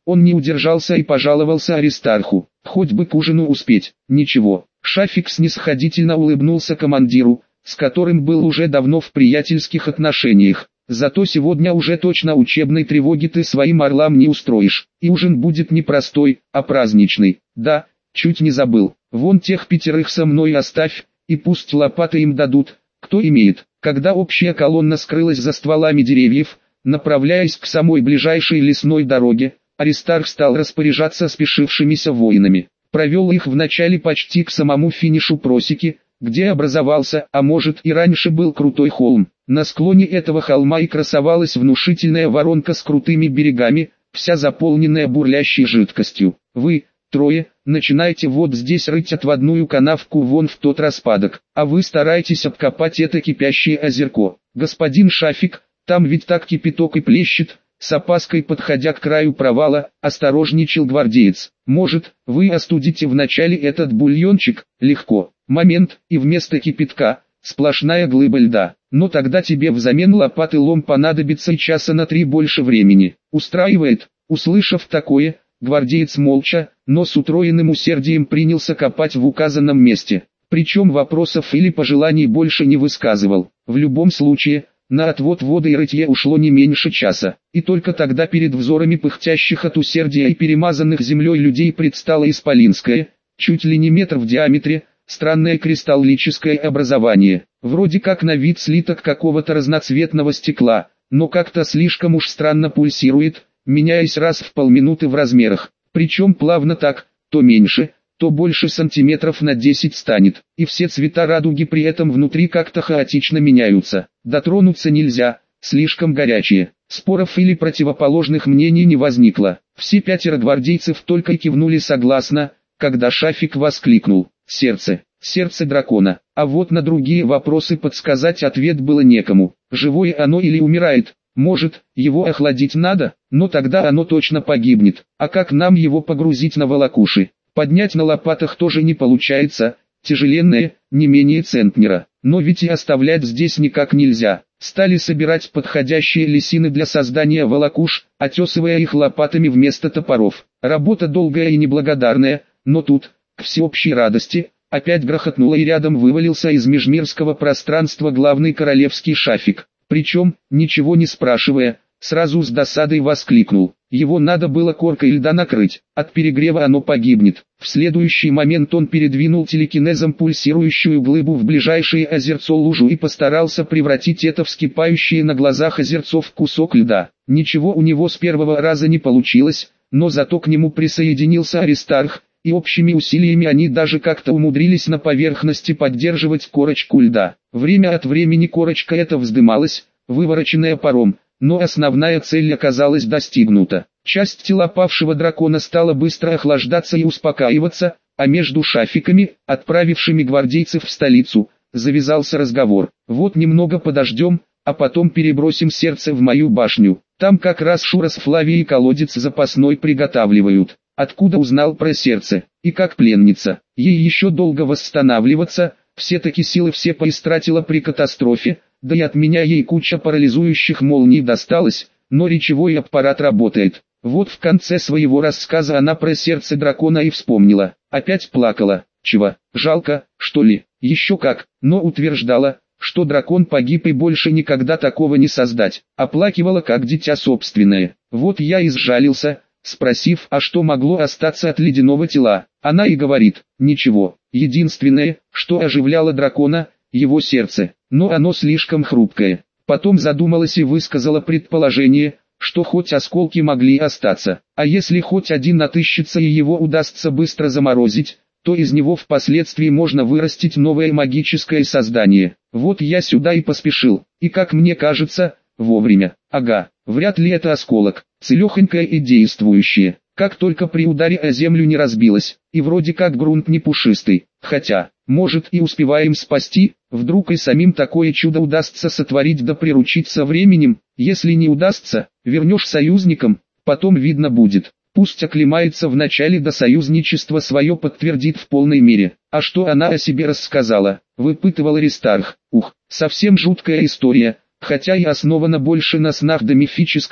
[SPEAKER 1] Он не удержался и пожаловался Аристарху. Хоть бы к ужину успеть. Ничего. Шафик снисходительно улыбнулся командиру, с которым был уже давно в приятельских отношениях. Зато сегодня уже точно учебной тревоги ты своим орлам не устроишь. И ужин будет не простой, а праздничный. Да, чуть не забыл. Вон тех 5 со мной оставь, и пусть лопаты им дадут, кто имеет. Когда общая колонна скрылась за стволами деревьев, направляясь к самой ближайшей лесной дороге, Аристарх стал распоряжаться спешившимися воинами. Провел их вначале почти к самому финишу просеки, где образовался, а может и раньше был крутой холм. На склоне этого холма и красовалась внушительная воронка с крутыми берегами, вся заполненная бурлящей жидкостью. Вы, 3, начинайте вот здесь рыть отводную канавку вон в тот распадок, а вы старайтесь обкопать это кипящее озерко. Господин Шафик, там ведь так кипяток и плещет. С опаской подходя к краю провала, осторожничал гвардеец. Может, вы остудите вначале этот бульончик? Легко. Момент, и вместо кипятка сплошная глыба льда. Но тогда тебе взамен лопаты лом понадобится и часа на 3 больше времени. Устраивает? Услышав такое, гвардеец молча, но с утроенным усердием принялся копать в указанном месте. Причем вопросов или пожеланий больше не высказывал. В любом случае, на отвод воды и рытье ушло не меньше часа, и только тогда перед взорами пыхтящих от усердия и перемазанных землей людей предстало исполинское, чуть ли не метр в диаметре, странное кристаллическое образование, вроде как на вид слиток какого-то разноцветного стекла, но как-то слишком уж странно пульсирует, меняясь раз в полминуты в размерах, причем плавно так, то меньше, то больше сантиметров на 10 станет, и все цвета радуги при этом внутри как-то хаотично меняются. Дотронуться нельзя, слишком горячие. Споров или противоположных мнений не возникло. Все 5 гвардейцев только кивнули согласно, когда Шафик воскликнул: «Сердце, сердце дракона». А вот на другие вопросы подсказать ответ было некому. Живое оно или умирает? Может, его охладить надо, но тогда оно точно погибнет. А как нам его погрузить на волокуши? Поднять на лопатах тоже не получается, тяжеленное, не менее центнера. Но ведь и оставлять здесь никак нельзя. Стали собирать подходящие лесины для создания волокуш, отесывая их лопатами вместо топоров. Работа долгая и неблагодарная, но тут, к всеобщей радости, опять грохотнуло и рядом вывалился из межмирского пространства главный королевский Шафик. Причем, ничего не спрашивая, сразу с досадой воскликнул: его надо было коркой льда накрыть, от перегрева оно погибнет. В следующий момент он передвинул телекинезом пульсирующую глыбу в ближайшее озерцо-лужу и постарался превратить это вскипающее на глазах озерцо в кусок льда. Ничего у него с первого раза не получилось, но зато к нему присоединился Аристарх, и общими усилиями они даже как-то умудрились на поверхности поддерживать корочку льда. Время от времени корочка эта вздымалась, вывороченная паром, но основная цель оказалась достигнута. Часть тела павшего дракона стала быстро охлаждаться и успокаиваться, а между Шафиками, отправившими гвардейцев в столицу, завязался разговор. Вот немного подождем, а потом перебросим сердце в мою башню. Там как раз Шура с Флавией колодец запасной приготавливают. Откуда узнал про сердце? И как пленница? Ей еще долго восстанавливаться, все-таки силы все поистратила при катастрофе, да и от меня ей куча парализующих молний досталось, но речевой аппарат работает. Вот в конце своего рассказа она про сердце дракона и вспомнила. Опять плакала. Чего? Жалко, что ли? Еще как, но утверждала, что дракон погиб и больше никогда такого не создать. Оплакивала как дитя собственное. Вот я и сжалился, спросив, а что могло остаться от ледяного тела. Она и говорит: ничего, единственное, что оживляло дракона, его сердце, но оно слишком хрупкое. Потом задумалась и высказала предположение, что хоть осколки могли остаться, а если хоть один отыщется и его удастся быстро заморозить, то из него впоследствии можно вырастить новое магическое создание. Вот я сюда и поспешил, и как мне кажется, вовремя. Ага, вряд ли это осколок, целехонькое и действующее, как только при ударе о землю не разбилось, и вроде как грунт не пушистый, хотя, может и успеваем спасти, вдруг и самим такое чудо удастся сотворить да приручить со временем, если не удастся, вернешь союзникам, потом видно будет. Пусть оклемается вначале, до союзничества свое подтвердит в полной мере. А что она о себе рассказала, выпытывал Аристарх. Совсем жуткая история, хотя и основана больше на снах да мифическом,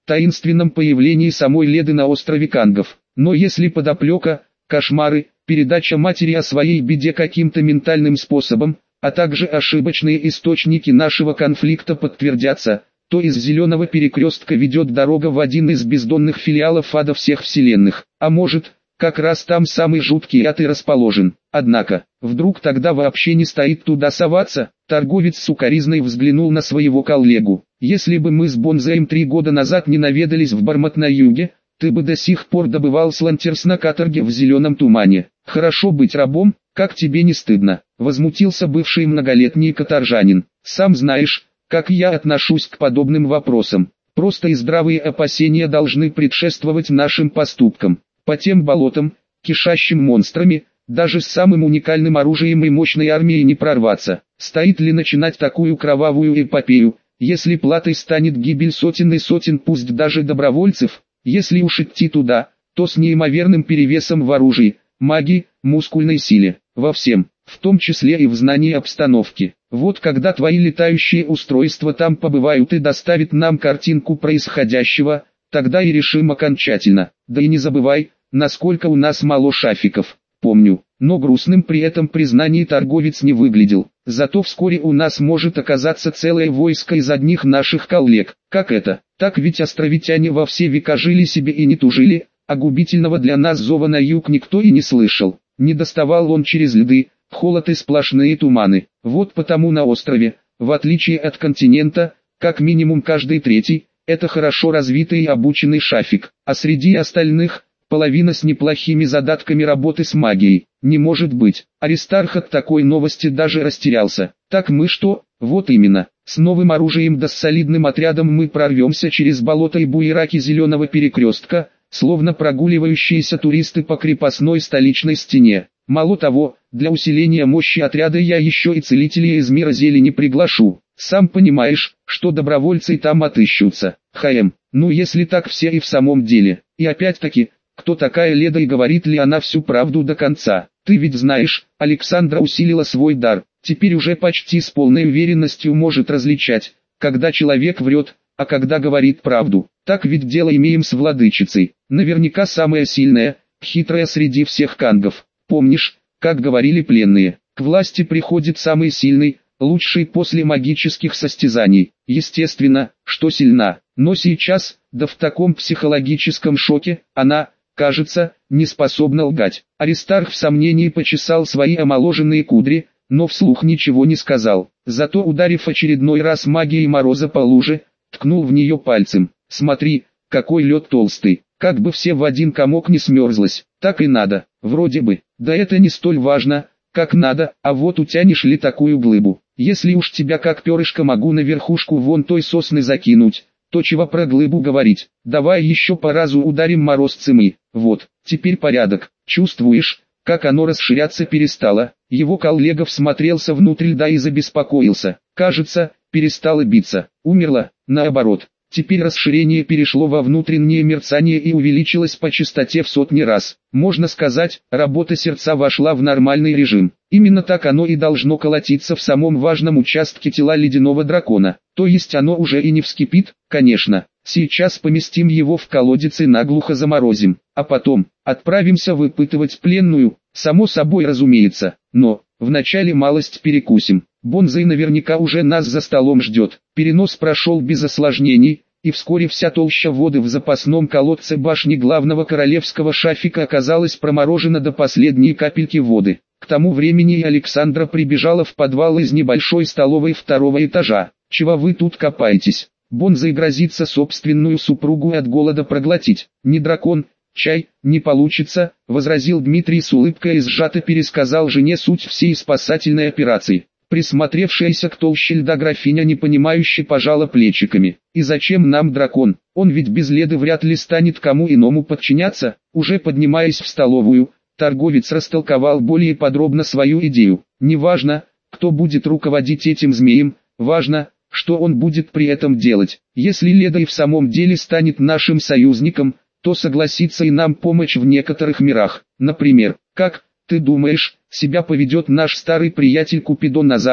[SPEAKER 1] таинственном появлении самой Леды на острове Кангов. Но если подоплека, кошмары, передача матери о своей беде каким-то ментальным способом, а также ошибочные источники нашего конфликта подтвердятся, то из Зеленого Перекрестка ведет дорога в один из бездонных филиалов ада всех вселенных. А может, как раз там самый жуткий ад и расположен. Однако, вдруг тогда вообще не стоит туда соваться? Торговец сукаризной взглянул на своего коллегу. Если бы мы с Бонзаем 3 года назад не наведались в Бармат на юге, ты бы до сих пор добывал слантерс на каторге в зеленом тумане. Хорошо быть рабом, как тебе не стыдно? Возмутился бывший многолетний каторжанин. Сам знаешь, как я отношусь к подобным вопросам. Просто и здравые опасения должны предшествовать нашим поступкам. По тем болотам, кишащим монстрами, даже с самым уникальным оружием и мощной армией не прорваться. Стоит ли начинать такую кровавую эпопею, если платой станет гибель сотен и сотен, пусть даже добровольцев? Если уж идти туда, то с неимоверным перевесом в оружии, магии, мускульной силе, во всем, в том числе и в знании обстановки. Вот когда твои летающие устройства там побывают и доставят нам картинку происходящего, тогда и решим окончательно. Да и не забывай, насколько у нас мало шафиков. Помню, но грустным при этом признании торговец не выглядел. Зато вскоре у нас может оказаться целое войско из одних наших коллег. Как это? Так ведь островитяне во все века жили себе и не тужили, а губительного для нас зова на юг никто и не слышал. Не доставал он через льды, холод и сплошные туманы. Вот потому на острове, в отличие от континента, как минимум каждый третий, это хорошо развитый и обученный шафик, а среди остальных – половина с неплохими задатками работы с магией. Не может быть. Аристарх от такой новости даже растерялся. Так мы что? Вот именно. С новым оружием да с солидным отрядом мы прорвемся через болото и буераки Зеленого Перекрестка, словно прогуливающиеся туристы по крепостной столичной стене. Мало того, для усиления мощи отряда я еще и целителей из мира зелени приглашу. Сам понимаешь, что добровольцы там отыщутся. Ну если так все и в самом деле. И опять-таки, кто такая Леда и говорит ли она всю правду до конца? Ты ведь знаешь, Александра усилила свой дар, теперь уже почти с полной уверенностью может различать, когда человек врет, а когда говорит правду. Так ведь дело имеем с владычицей, наверняка самая сильная, хитрая среди всех кангов. Помнишь, как говорили пленные, к власти приходит самый сильный, лучший после магических состязаний. Естественно, что сильна, но сейчас, да в таком психологическом шоке, она, кажется, не способна лгать. Аристарх в сомнении почесал свои омоложенные кудри, но вслух ничего не сказал. Зато ударив очередной раз магией мороза по луже, ткнул в нее пальцем. Смотри, какой лед толстый, как бы все в один комок не смерзлось. Так и надо, вроде бы. Да это не столь важно, как надо, а вот утянешь ли такую глыбу. Если уж тебя как перышко могу на верхушку вон той сосны закинуть, то чего про глыбу говорить. Давай еще по разу ударим морозцем и, вот, теперь порядок. Чувствуешь, как оно расширяться перестало? Его коллега всмотрелся внутрь льда и забеспокоился. Кажется, перестало биться. Умерло, наоборот. Теперь расширение перешло во внутреннее мерцание и увеличилось по частоте в сотни раз. Можно сказать, работа сердца вошла в нормальный режим. Именно так оно и должно колотиться в самом важном участке тела ледяного дракона. То есть оно уже и не вскипит, конечно. Сейчас поместим его в колодец и наглухо заморозим. А потом, отправимся выпытывать пленную, само собой разумеется. Но, вначале малость перекусим. Бонзай наверняка уже нас за столом ждет. Перенос прошел без осложнений, и вскоре вся толща воды в запасном колодце башни главного королевского шафика оказалась проморожена до последней капельки воды. К тому времени и Александра прибежала в подвал из небольшой столовой 2-го этажа. «Чего вы тут копаетесь?» Бонзай грозится собственную супругу от голода проглотить. «Не дракон, чай, не получится», — возразил Дмитрий с улыбкой и сжато пересказал жене суть всей спасательной операции. Присмотревшаяся к толще льда графиня непонимающе пожала плечиками. «И зачем нам дракон? Он ведь без Леды вряд ли станет кому иному подчиняться». Уже поднимаясь в столовую, торговец растолковал более подробно свою идею. «Не важно, кто будет руководить этим змеем, важно, что он будет при этом делать. Если Леда и в самом деле станет нашим союзником, то согласится и нам помочь в некоторых мирах. Например, как, ты думаешь, себя поведет наш старый приятель Купидон Назаров,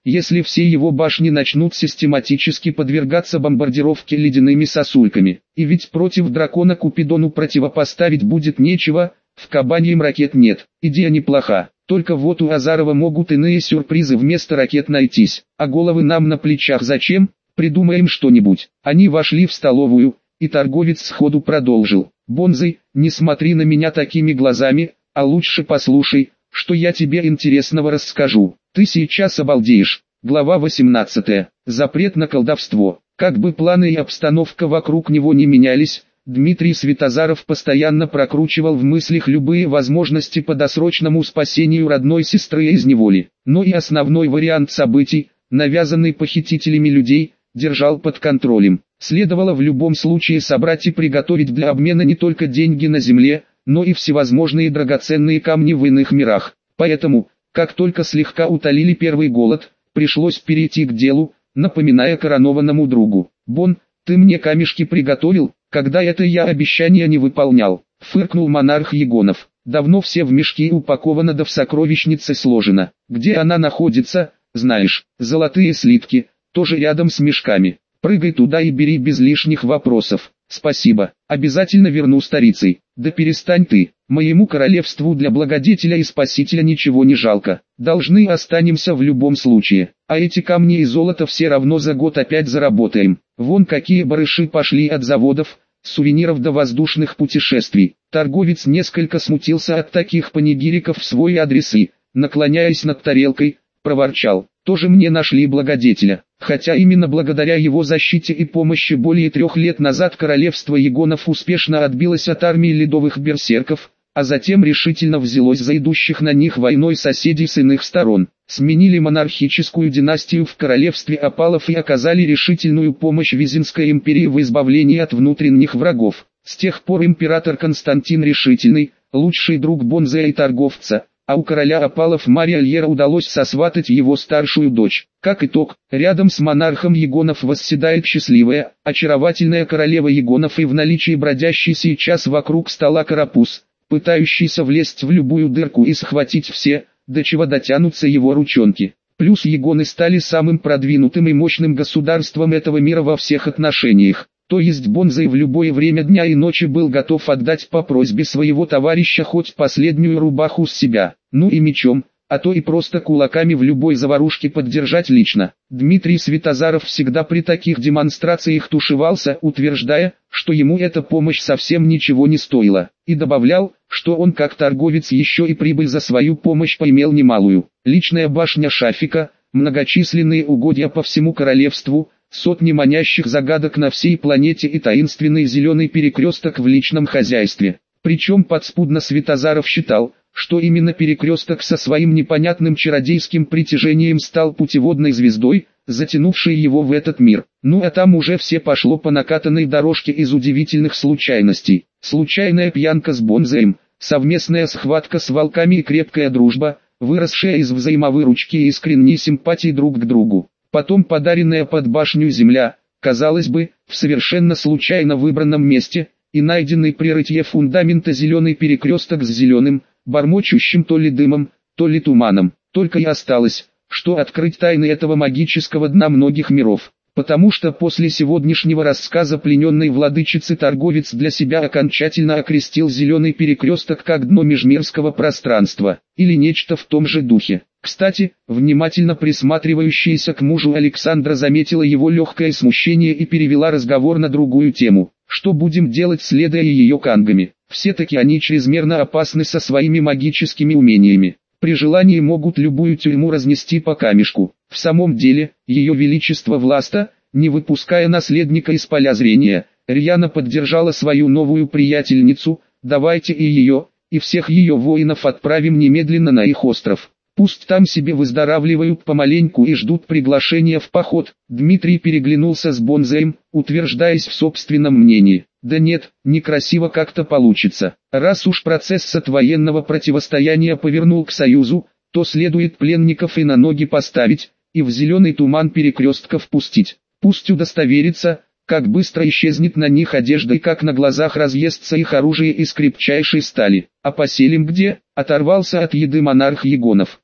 [SPEAKER 1] если все его башни начнут систематически подвергаться бомбардировке ледяными сосульками. И ведь против дракона Купидону противопоставить будет нечего, в кабаньем ракет нет. Идея неплоха, только вот у Азарова могут иные сюрпризы вместо ракет найтись. А головы нам на плечах зачем? Придумаем что-нибудь. Они вошли в столовую, и торговец сходу продолжил. Бонзай, не смотри на меня такими глазами, а лучше послушай, что я тебе интересного расскажу. Ты сейчас обалдеешь. Глава 18. Запрет на колдовство. Как бы планы и обстановка вокруг него не менялись, Дмитрий Светозаров постоянно прокручивал в мыслях любые возможности по досрочному спасению родной сестры из неволи. Но и основной вариант событий, навязанный похитителями людей, держал под контролем. Следовало в любом случае собрать и приготовить для обмена не только деньги на земле, но и всевозможные драгоценные камни в иных мирах. Поэтому, как только слегка утолили первый голод, пришлось перейти к делу, напоминая коронованному другу. «Бон, ты мне камешки приготовил, когда это я обещания не выполнял», — фыркнул монарх Егонов. «Давно все в мешки упаковано да в сокровищнице сложено. Где она находится, знаешь, золотые слитки, тоже рядом с мешками. Прыгай туда и бери без лишних вопросов». «Спасибо, обязательно верну старицей». «Да перестань ты, моему королевству для благодетеля и спасителя ничего не жалко. Должны останемся в любом случае, а эти камни и золото все равно за год опять заработаем. Вон какие барыши пошли от заводов, сувениров до воздушных путешествий». Торговец несколько смутился от таких панигириков в свой адрес и, наклоняясь над тарелкой, проворчал. «Тоже мне нашли благодетеля». Хотя именно благодаря его защите и помощи более 3 лет назад королевство Егонов успешно отбилось от армии ледовых берсерков, а затем решительно взялось за идущих на них войной соседей с иных сторон. Сменили монархическую династию в королевстве Опалов и оказали решительную помощь Византской империи в избавлении от внутренних врагов. С тех пор император Константин Решительный, лучший друг Бонзая и торговца, а у короля Опалов Мария Альера удалось сосватать его старшую дочь. Как итог, рядом с монархом Егонов восседает счастливая, очаровательная королева Егонов и в наличии бродящий сейчас вокруг стола карапуз, пытающийся влезть в любую дырку и схватить все, до чего дотянутся его ручонки. Плюс Егоны стали самым продвинутым и мощным государством этого мира во всех отношениях. То есть Бонзай в любое время дня и ночи был готов отдать по просьбе своего товарища хоть последнюю рубаху с себя, ну и мечом, а то и просто кулаками в любой заварушке поддержать лично. Дмитрий Светозаров всегда при таких демонстрациях тушевался, утверждая, что ему эта помощь совсем ничего не стоила, и добавлял, что он как торговец еще и прибыль за свою помощь поимел немалую. Личная башня Шафика, многочисленные угодья по всему королевству, сотни манящих загадок на всей планете и таинственный зеленый перекресток в личном хозяйстве. Причем подспудно Светозаров считал, что именно перекресток со своим непонятным чародейским притяжением стал путеводной звездой, затянувшей его в этот мир. Ну а там уже все пошло по накатанной дорожке из удивительных случайностей. Случайная пьянка с Бонзаем, совместная схватка с волками и крепкая дружба, выросшая из взаимовыручки и искренней симпатии друг к другу. Потом подаренная под башню земля, казалось бы, в совершенно случайно выбранном месте, и найденный при рытье фундамента зеленый перекресток с зеленым, бормочущим то ли дымом, то ли туманом. Только и осталось, что открыть тайны этого магического дна многих миров. Потому что после сегодняшнего рассказа плененной владычицы торговец для себя окончательно окрестил зеленый перекресток как дно межмирского пространства, или нечто в том же духе. Кстати, внимательно присматривающаяся к мужу Александра заметила его легкое смущение и перевела разговор на другую тему. Что будем делать, следуя ее кангами? Все-таки они чрезмерно опасны со своими магическими умениями. При желании могут любую тюрьму разнести по камешку. В самом деле, ее величество Власта, не выпуская наследника из поля зрения, рьяно поддержала свою новую приятельницу. Давайте и ее, и всех ее воинов отправим немедленно на их остров. Пусть там себе выздоравливают помаленьку и ждут приглашения в поход. Дмитрий переглянулся с Бонзаем, утверждаясь в собственном мнении. Да нет, некрасиво как-то получится. Раз уж процесс от военного противостояния повернул к союзу, то следует пленников и на ноги поставить, и в зеленый туман перекрестков пустить. Пусть удостоверится, как быстро исчезнет на них одежда и как на глазах разъестся их оружие из крепчайшей стали. А поселим где? Оторвался от еды монарх Егонов.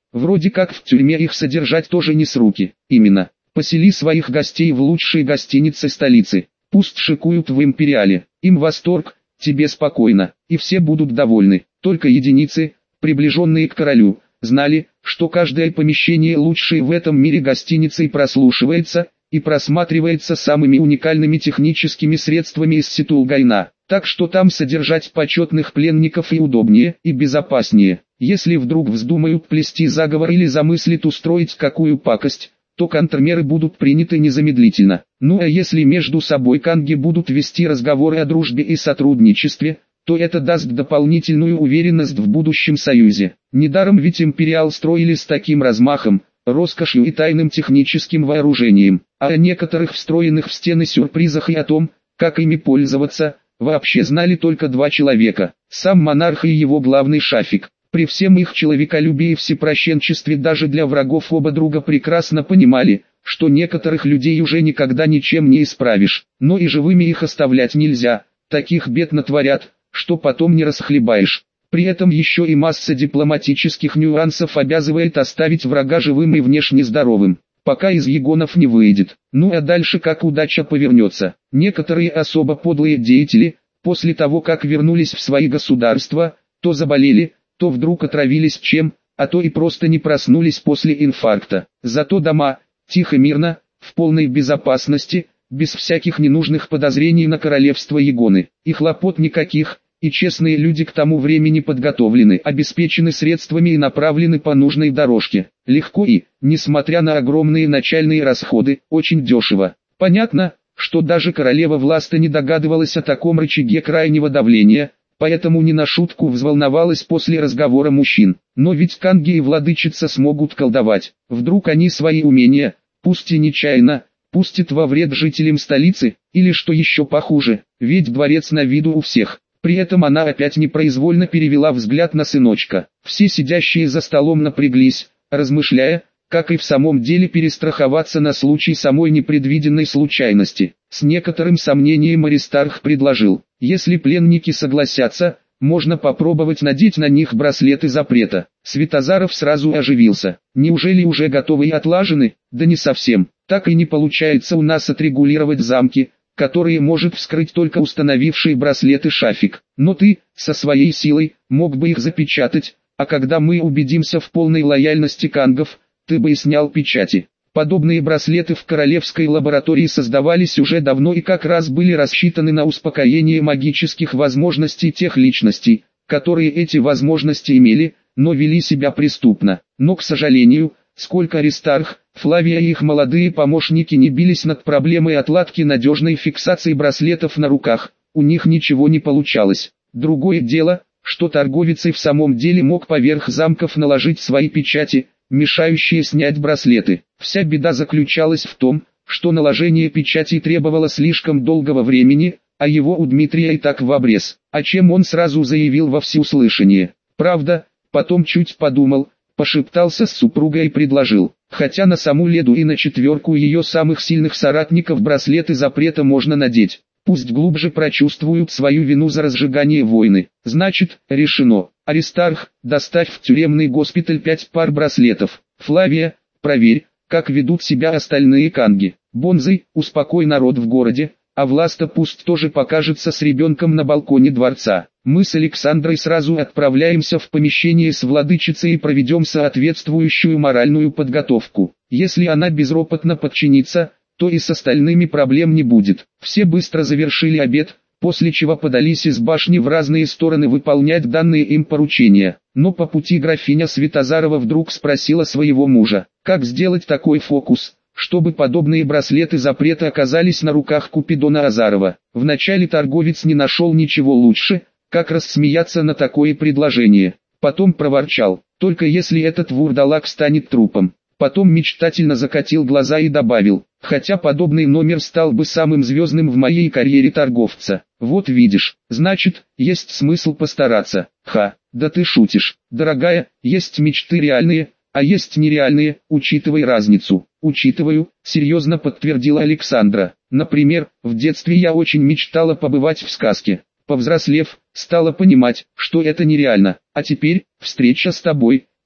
[SPEAKER 1] Вроде как в тюрьме их содержать тоже не с руки. Именно. Посели своих гостей в лучшие гостиницы столицы. Пусть шикуют в Империале. Им восторг, тебе спокойно, и все будут довольны. Только единицы, приближенные к королю, знали, что каждое помещение лучшей в этом мире гостиницей прослушивается и просматривается самыми уникальными техническими средствами из Ситулгайна. Так что там содержать почетных пленников и удобнее, и безопаснее. Если вдруг вздумают плести заговор или замыслят устроить какую пакость, то контрмеры будут приняты незамедлительно. Ну а если между собой канги будут вести разговоры о дружбе и сотрудничестве, то это даст дополнительную уверенность в будущем союзе. Недаром ведь Империал строили с таким размахом, роскошью и тайным техническим вооружением, а о некоторых встроенных в стены сюрпризах и о том, как ими пользоваться, вообще знали только два человека, сам монарх и его главный шафик. При всем их человеколюбии и всепрощенчестве даже для врагов оба друга прекрасно понимали, что некоторых людей уже никогда ничем не исправишь, но и живыми их оставлять нельзя, таких бед натворят, что потом не расхлебаешь. При этом еще и масса дипломатических нюансов обязывает оставить врага живым и внешне здоровым, пока из егонов не выйдет. Ну а дальше как удача повернется. Некоторые особо подлые деятели, после того как вернулись в свои государства, то заболели, то вдруг отравились чем, а то и просто не проснулись после инфаркта. Зато дома, тихо мирно, в полной безопасности, без всяких ненужных подозрений на королевство Егоны. И хлопот никаких, и честные люди к тому времени подготовлены, обеспечены средствами и направлены по нужной дорожке. Легко и, несмотря на огромные начальные расходы, очень дешево. Понятно, что даже королева Власта не догадывалась о таком рычаге крайнего давления, поэтому не на шутку взволновалась после разговора мужчин. Но ведь канги и владычица смогут колдовать. Вдруг они свои умения, пусть и нечаянно, пустят во вред жителям столицы, или что еще похуже, ведь дворец на виду у всех. При этом она опять непроизвольно перевела взгляд на сыночка. Все сидящие за столом напряглись, размышляя, как и в самом деле перестраховаться на случай самой непредвиденной случайности. С некоторым сомнением Аристарх предложил: если пленники согласятся, можно попробовать надеть на них браслеты запрета. Святозаров сразу оживился. Неужели уже готовы и отлажены? Да не совсем. Так и не получается у нас отрегулировать замки, которые может вскрыть только установивший браслеты шафик. Но ты, со своей силой, мог бы их запечатать, а когда мы убедимся в полной лояльности кангов, ты бы и снял печати. Подобные браслеты в королевской лаборатории создавались уже давно и как раз были рассчитаны на успокоение магических возможностей тех личностей, которые эти возможности имели, но вели себя преступно. Но, к сожалению, сколько Аристарх, Флавия и их молодые помощники не бились над проблемой отладки надежной фиксации браслетов на руках, у них ничего не получалось. Другое дело, что торговец и в самом деле мог поверх замков наложить свои печати, мешающие снять браслеты. Вся беда заключалась в том, что наложение печати требовало слишком долгого времени, а его у Дмитрия и так в обрез, о чем он сразу заявил во всеуслышание. Правда, потом чуть подумал, пошептался с супругой и предложил, хотя на саму Леду и на четверку ее самых сильных соратников браслеты запрета можно надеть. Пусть глубже прочувствуют свою вину за разжигание войны. Значит, решено. Аристарх, доставь в тюремный госпиталь 5 пар браслетов. Флавия, проверь, как ведут себя остальные канги. Бонзый, успокой народ в городе, а Власта пусть тоже покажется с ребенком на балконе дворца. Мы с Александрой сразу отправляемся в помещение с владычицей и проведем соответствующую моральную подготовку. Если она безропотно подчинится, то и с остальными проблем не будет. Все быстро завершили обед, после чего подались из башни в разные стороны выполнять данные им поручения. Но по пути графиня Святозарова вдруг спросила своего мужа, как сделать такой фокус, чтобы подобные браслеты запрета оказались на руках Купидона Азарова. Вначале торговец не нашел ничего лучше, как рассмеяться на такое предложение. Потом проворчал, только если этот вурдалак станет трупом. Потом мечтательно закатил глаза и добавил, хотя подобный номер стал бы самым звездным в моей карьере торговца. Вот видишь, значит, есть смысл постараться. Ха, да ты шутишь. Дорогая, есть мечты реальные, а есть нереальные, учитывай разницу. Учитываю, серьезно подтвердила Александра. Например, в детстве я очень мечтала побывать в сказке. Повзрослев, стала понимать, что это нереально. А теперь, встреча с тобой,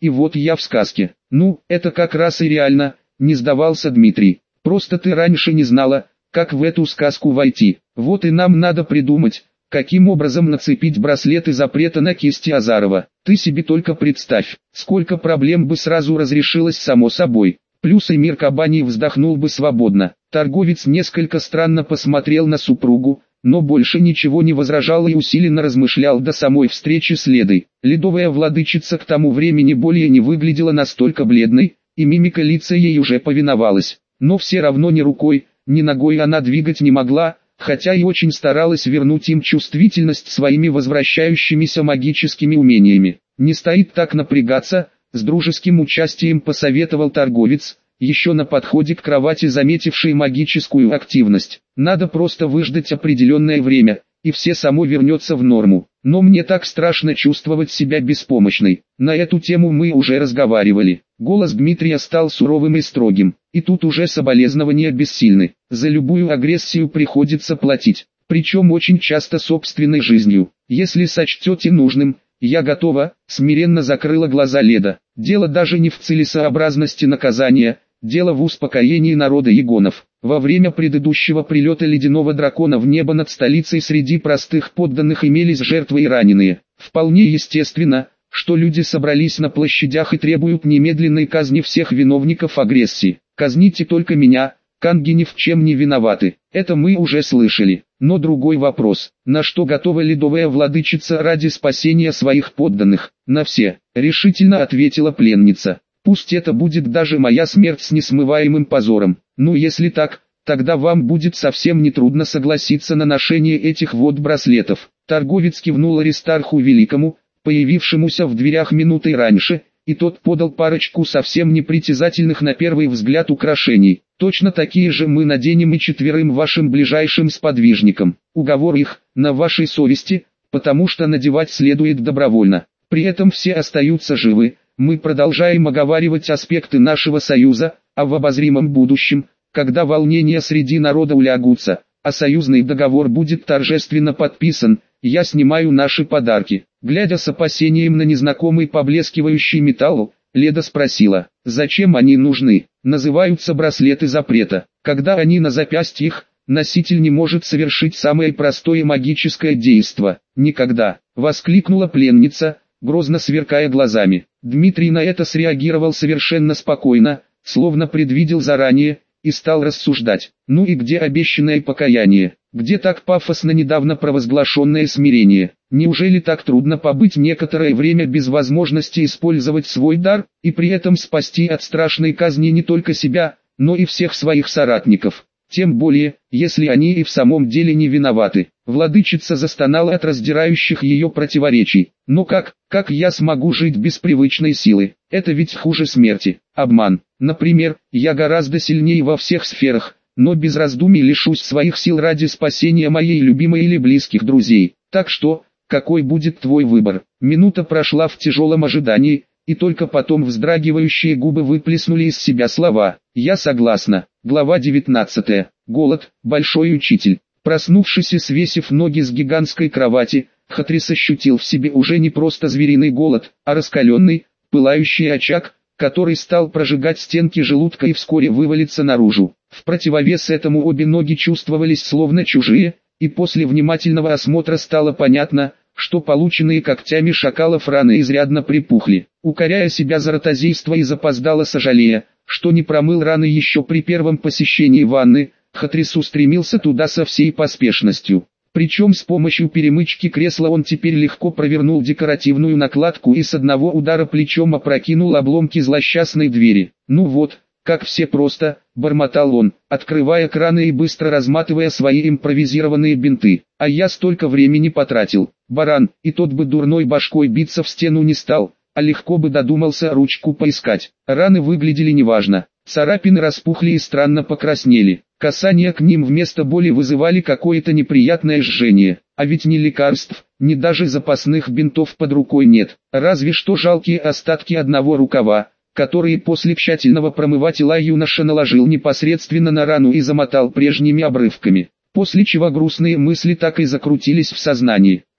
[SPEAKER 1] и вот я в сказке. Ну, это как раз и реально, не сдавался Дмитрий. Просто ты раньше не знала, как в эту сказку войти. Вот и нам надо придумать, каким образом нацепить браслеты запрета на кисти Азарова. Ты себе только представь, сколько проблем бы сразу разрешилось само собой. Плюс Эмир Кабани вздохнул бы свободно. Торговец несколько странно посмотрел на супругу, но больше ничего не возражал и усиленно размышлял до самой встречи с Ледой. Ледовая владычица к тому времени более не выглядела настолько бледной, и мимика лица ей уже повиновалась. Но все равно ни рукой, ни ногой она двигать не могла, хотя и очень старалась вернуть им чувствительность своими возвращающимися магическими умениями. «Не стоит так напрягаться», — с дружеским участием посоветовал торговец, еще на подходе к кровати заметивший магическую активность. «Надо просто выждать определенное время, и все само вернется в норму. Но мне так страшно чувствовать себя беспомощной. На эту тему мы уже разговаривали». Голос Дмитрия стал суровым и строгим. «И тут уже соболезнования бессильны. За любую агрессию приходится платить, причем очень часто собственной жизнью. Если сочтете нужным, я готова», — смиренно закрыла глаза Леда. «Дело даже не в целесообразности наказания, дело в успокоении народа Егонов. Во время предыдущего прилета ледяного дракона в небо над столицей среди простых подданных имелись жертвы и раненые. Вполне естественно, что люди собрались на площадях и требуют немедленной казни всех виновников агрессии. Казните только меня, канги ни в чем не виноваты. Это мы уже слышали. Но другой вопрос: на что готова ледовая владычица ради спасения своих подданных?» «На все», — решительно ответила пленница. «Пусть это будет даже моя смерть с несмываемым позором. Ну если так, тогда вам будет совсем нетрудно согласиться на ношение этих вот браслетов». Торговец кивнул Аристарху Великому, появившемуся в дверях минутой раньше, и тот подал парочку совсем непритязательных на первый взгляд украшений. «Точно такие же мы наденем и четверым вашим ближайшим сподвижникам. Уговор их, на вашей совести, потому что надевать следует добровольно. При этом все остаются живы. Мы продолжаем оговаривать аспекты нашего союза, а в обозримом будущем, когда волнения среди народа улягутся, а союзный договор будет торжественно подписан, я снимаю наши подарки». Глядя с опасением на незнакомый поблескивающий металл, Леда спросила: «Зачем они нужны?» «Называются браслеты запрета. Когда они на запястьях, носитель не может совершить самое простое магическое действо». «Никогда!» — воскликнула пленница, грозно сверкая глазами. Дмитрий на это среагировал совершенно спокойно, словно предвидел заранее, и стал рассуждать: «Ну и где обещанное покаяние? Где так пафосно недавно провозглашенное смирение? Неужели так трудно побыть некоторое время без возможности использовать свой дар, и при этом спасти от страшной казни не только себя, но и всех своих соратников? Тем более, если они и в самом деле не виноваты». Владычица застонала от раздирающих ее противоречий. «Но как я смогу жить без привычной силы? Это ведь хуже смерти. Обман. Например, я гораздо сильнее во всех сферах, но без раздумий лишусь своих сил ради спасения моей любимой или близких друзей. Так что, какой будет твой выбор?» Минута прошла в тяжелом ожидании, и только потом вздрагивающие губы выплеснули из себя слова: «Я согласна». Глава 19. Голод, большой учитель. Проснувшись и свесив ноги с гигантской кровати, Хатрис ощутил в себе уже не просто звериный голод, а раскаленный, пылающий очаг, который стал прожигать стенки желудка и вскоре вывалиться наружу. В противовес этому обе ноги чувствовались словно чужие, и после внимательного осмотра стало понятно, что полученные когтями шакалов раны изрядно припухли. Укоряя себя за ротозейство и запоздало сожалея, что не промыл раны еще при первом посещении ванны, Хатрис устремился туда со всей поспешностью. Причем с помощью перемычки кресла он теперь легко провернул декоративную накладку и с одного удара плечом опрокинул обломки злосчастной двери. «Ну вот, как все просто», — бормотал он, открывая краны и быстро разматывая свои импровизированные бинты. «А я столько времени потратил. Баран, и тот бы дурной башкой биться в стену не стал, а легко бы додумался ручку поискать». Раны выглядели неважно. Царапины распухли и странно покраснели. Касания к ним вместо боли вызывали какое-то неприятное жжение. А ведь ни лекарств, ни даже запасных бинтов под рукой нет. Разве что жалкие остатки одного рукава, которые после тщательного промывателя юноша наложил непосредственно на рану и замотал прежними обрывками. После чего грустные мысли так и закрутились в сознании.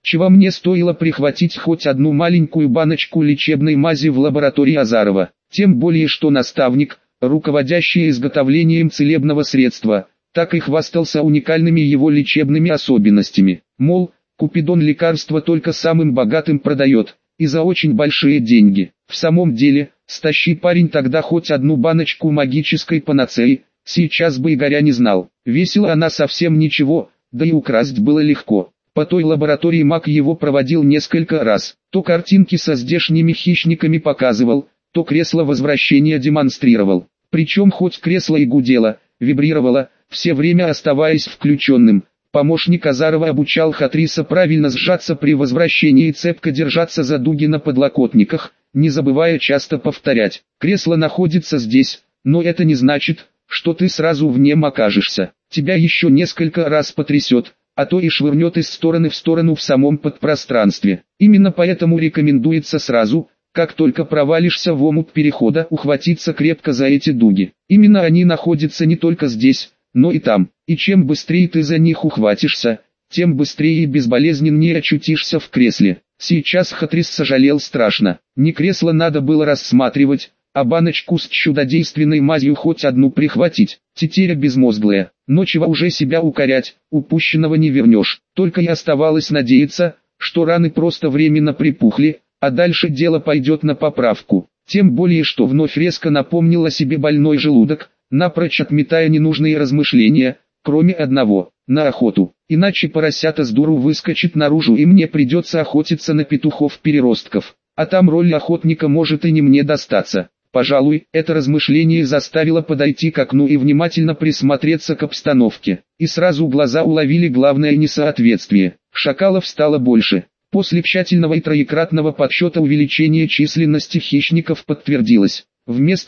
[SPEAKER 1] Чего мне стоило прихватить хоть одну маленькую баночку лечебной мази в лаборатории Азарова, тем более что наставник, руководящий изготовлением целебного средства, так и хвастался уникальными его лечебными особенностями. Мол, Купидон лекарства только самым богатым продает, и за очень большие деньги. В самом деле, стащи парень тогда хоть одну баночку магической панацеи, сейчас бы Игоря не знал. Весила она совсем ничего, да и украсть было легко. По той лаборатории маг его проводил несколько раз, то картинки со здешними хищниками показывал, то кресло возвращения демонстрировал. Причем хоть кресло и гудело, вибрировало, все время оставаясь включенным. Помощник Азарова обучал Хатриса правильно сжаться при возвращении и цепко держаться за дуги на подлокотниках, не забывая часто повторять: «Кресло находится здесь, но это не значит, что ты сразу в нем окажешься. Тебя еще несколько раз потрясет, а то и швырнет из стороны в сторону в самом подпространстве. Именно поэтому рекомендуется сразу, как только провалишься в омут перехода, ухватиться крепко за эти дуги. Именно они находятся не только здесь, но и там, и чем быстрее ты за них ухватишься, тем быстрее и безболезненнее очутишься в кресле». Сейчас Хатрис сожалел страшно. Не кресло надо было рассматривать, а баночку с чудодейственной мазью хоть одну прихватить. Тетеря безмозглая, но чего уже себя укорять, упущенного не вернешь. Только и оставалось надеяться, что раны просто временно припухли, а дальше дело пойдет на поправку. Тем более, что вновь резко напомнил о себе больной желудок, напрочь отметая ненужные размышления, кроме одного: на охоту. Иначе поросята с дуру выскочит наружу и мне придется охотиться на петухов-переростков. А там роль охотника может и не мне достаться. Пожалуй, это размышление заставило подойти к окну и внимательно присмотреться к обстановке. И сразу глаза уловили главное несоответствие. Шакалов стало больше. После тщательного и троекратного подсчета увеличение численности хищников подтвердилось. Вместо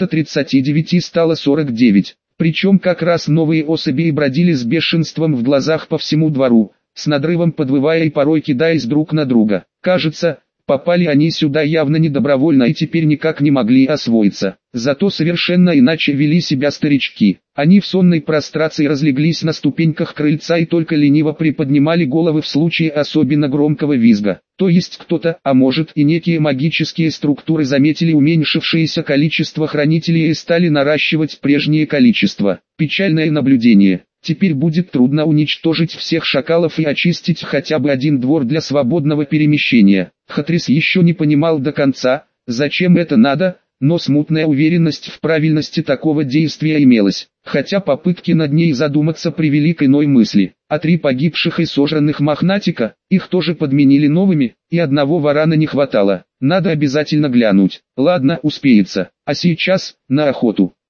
[SPEAKER 1] 39 стало 49. Причем как раз новые особи и бродили с бешенством в глазах по всему двору, с надрывом подвывая и порой кидаясь друг на друга. Кажется, попали они сюда явно не добровольно и теперь никак не могли освоиться. Зато совершенно иначе вели себя старички. Они в сонной прострации разлеглись на ступеньках крыльца и только лениво приподнимали головы в случае особенно громкого визга. То есть кто-то, а может и некие магические структуры заметили уменьшившееся количество хранителей и стали наращивать прежнее количество. Печальное наблюдение. Теперь будет трудно уничтожить всех шакалов и очистить хотя бы один двор для свободного перемещения. Хатрис еще не понимал до конца, зачем это надо, но смутная уверенность в правильности такого действия имелась. Хотя попытки над ней задуматься привели к иной мысли. А 3 погибших и сожранных мохнатика, их тоже подменили новыми, и одного варана не хватало. Надо обязательно глянуть. Ладно, успеется. А сейчас, на охоту.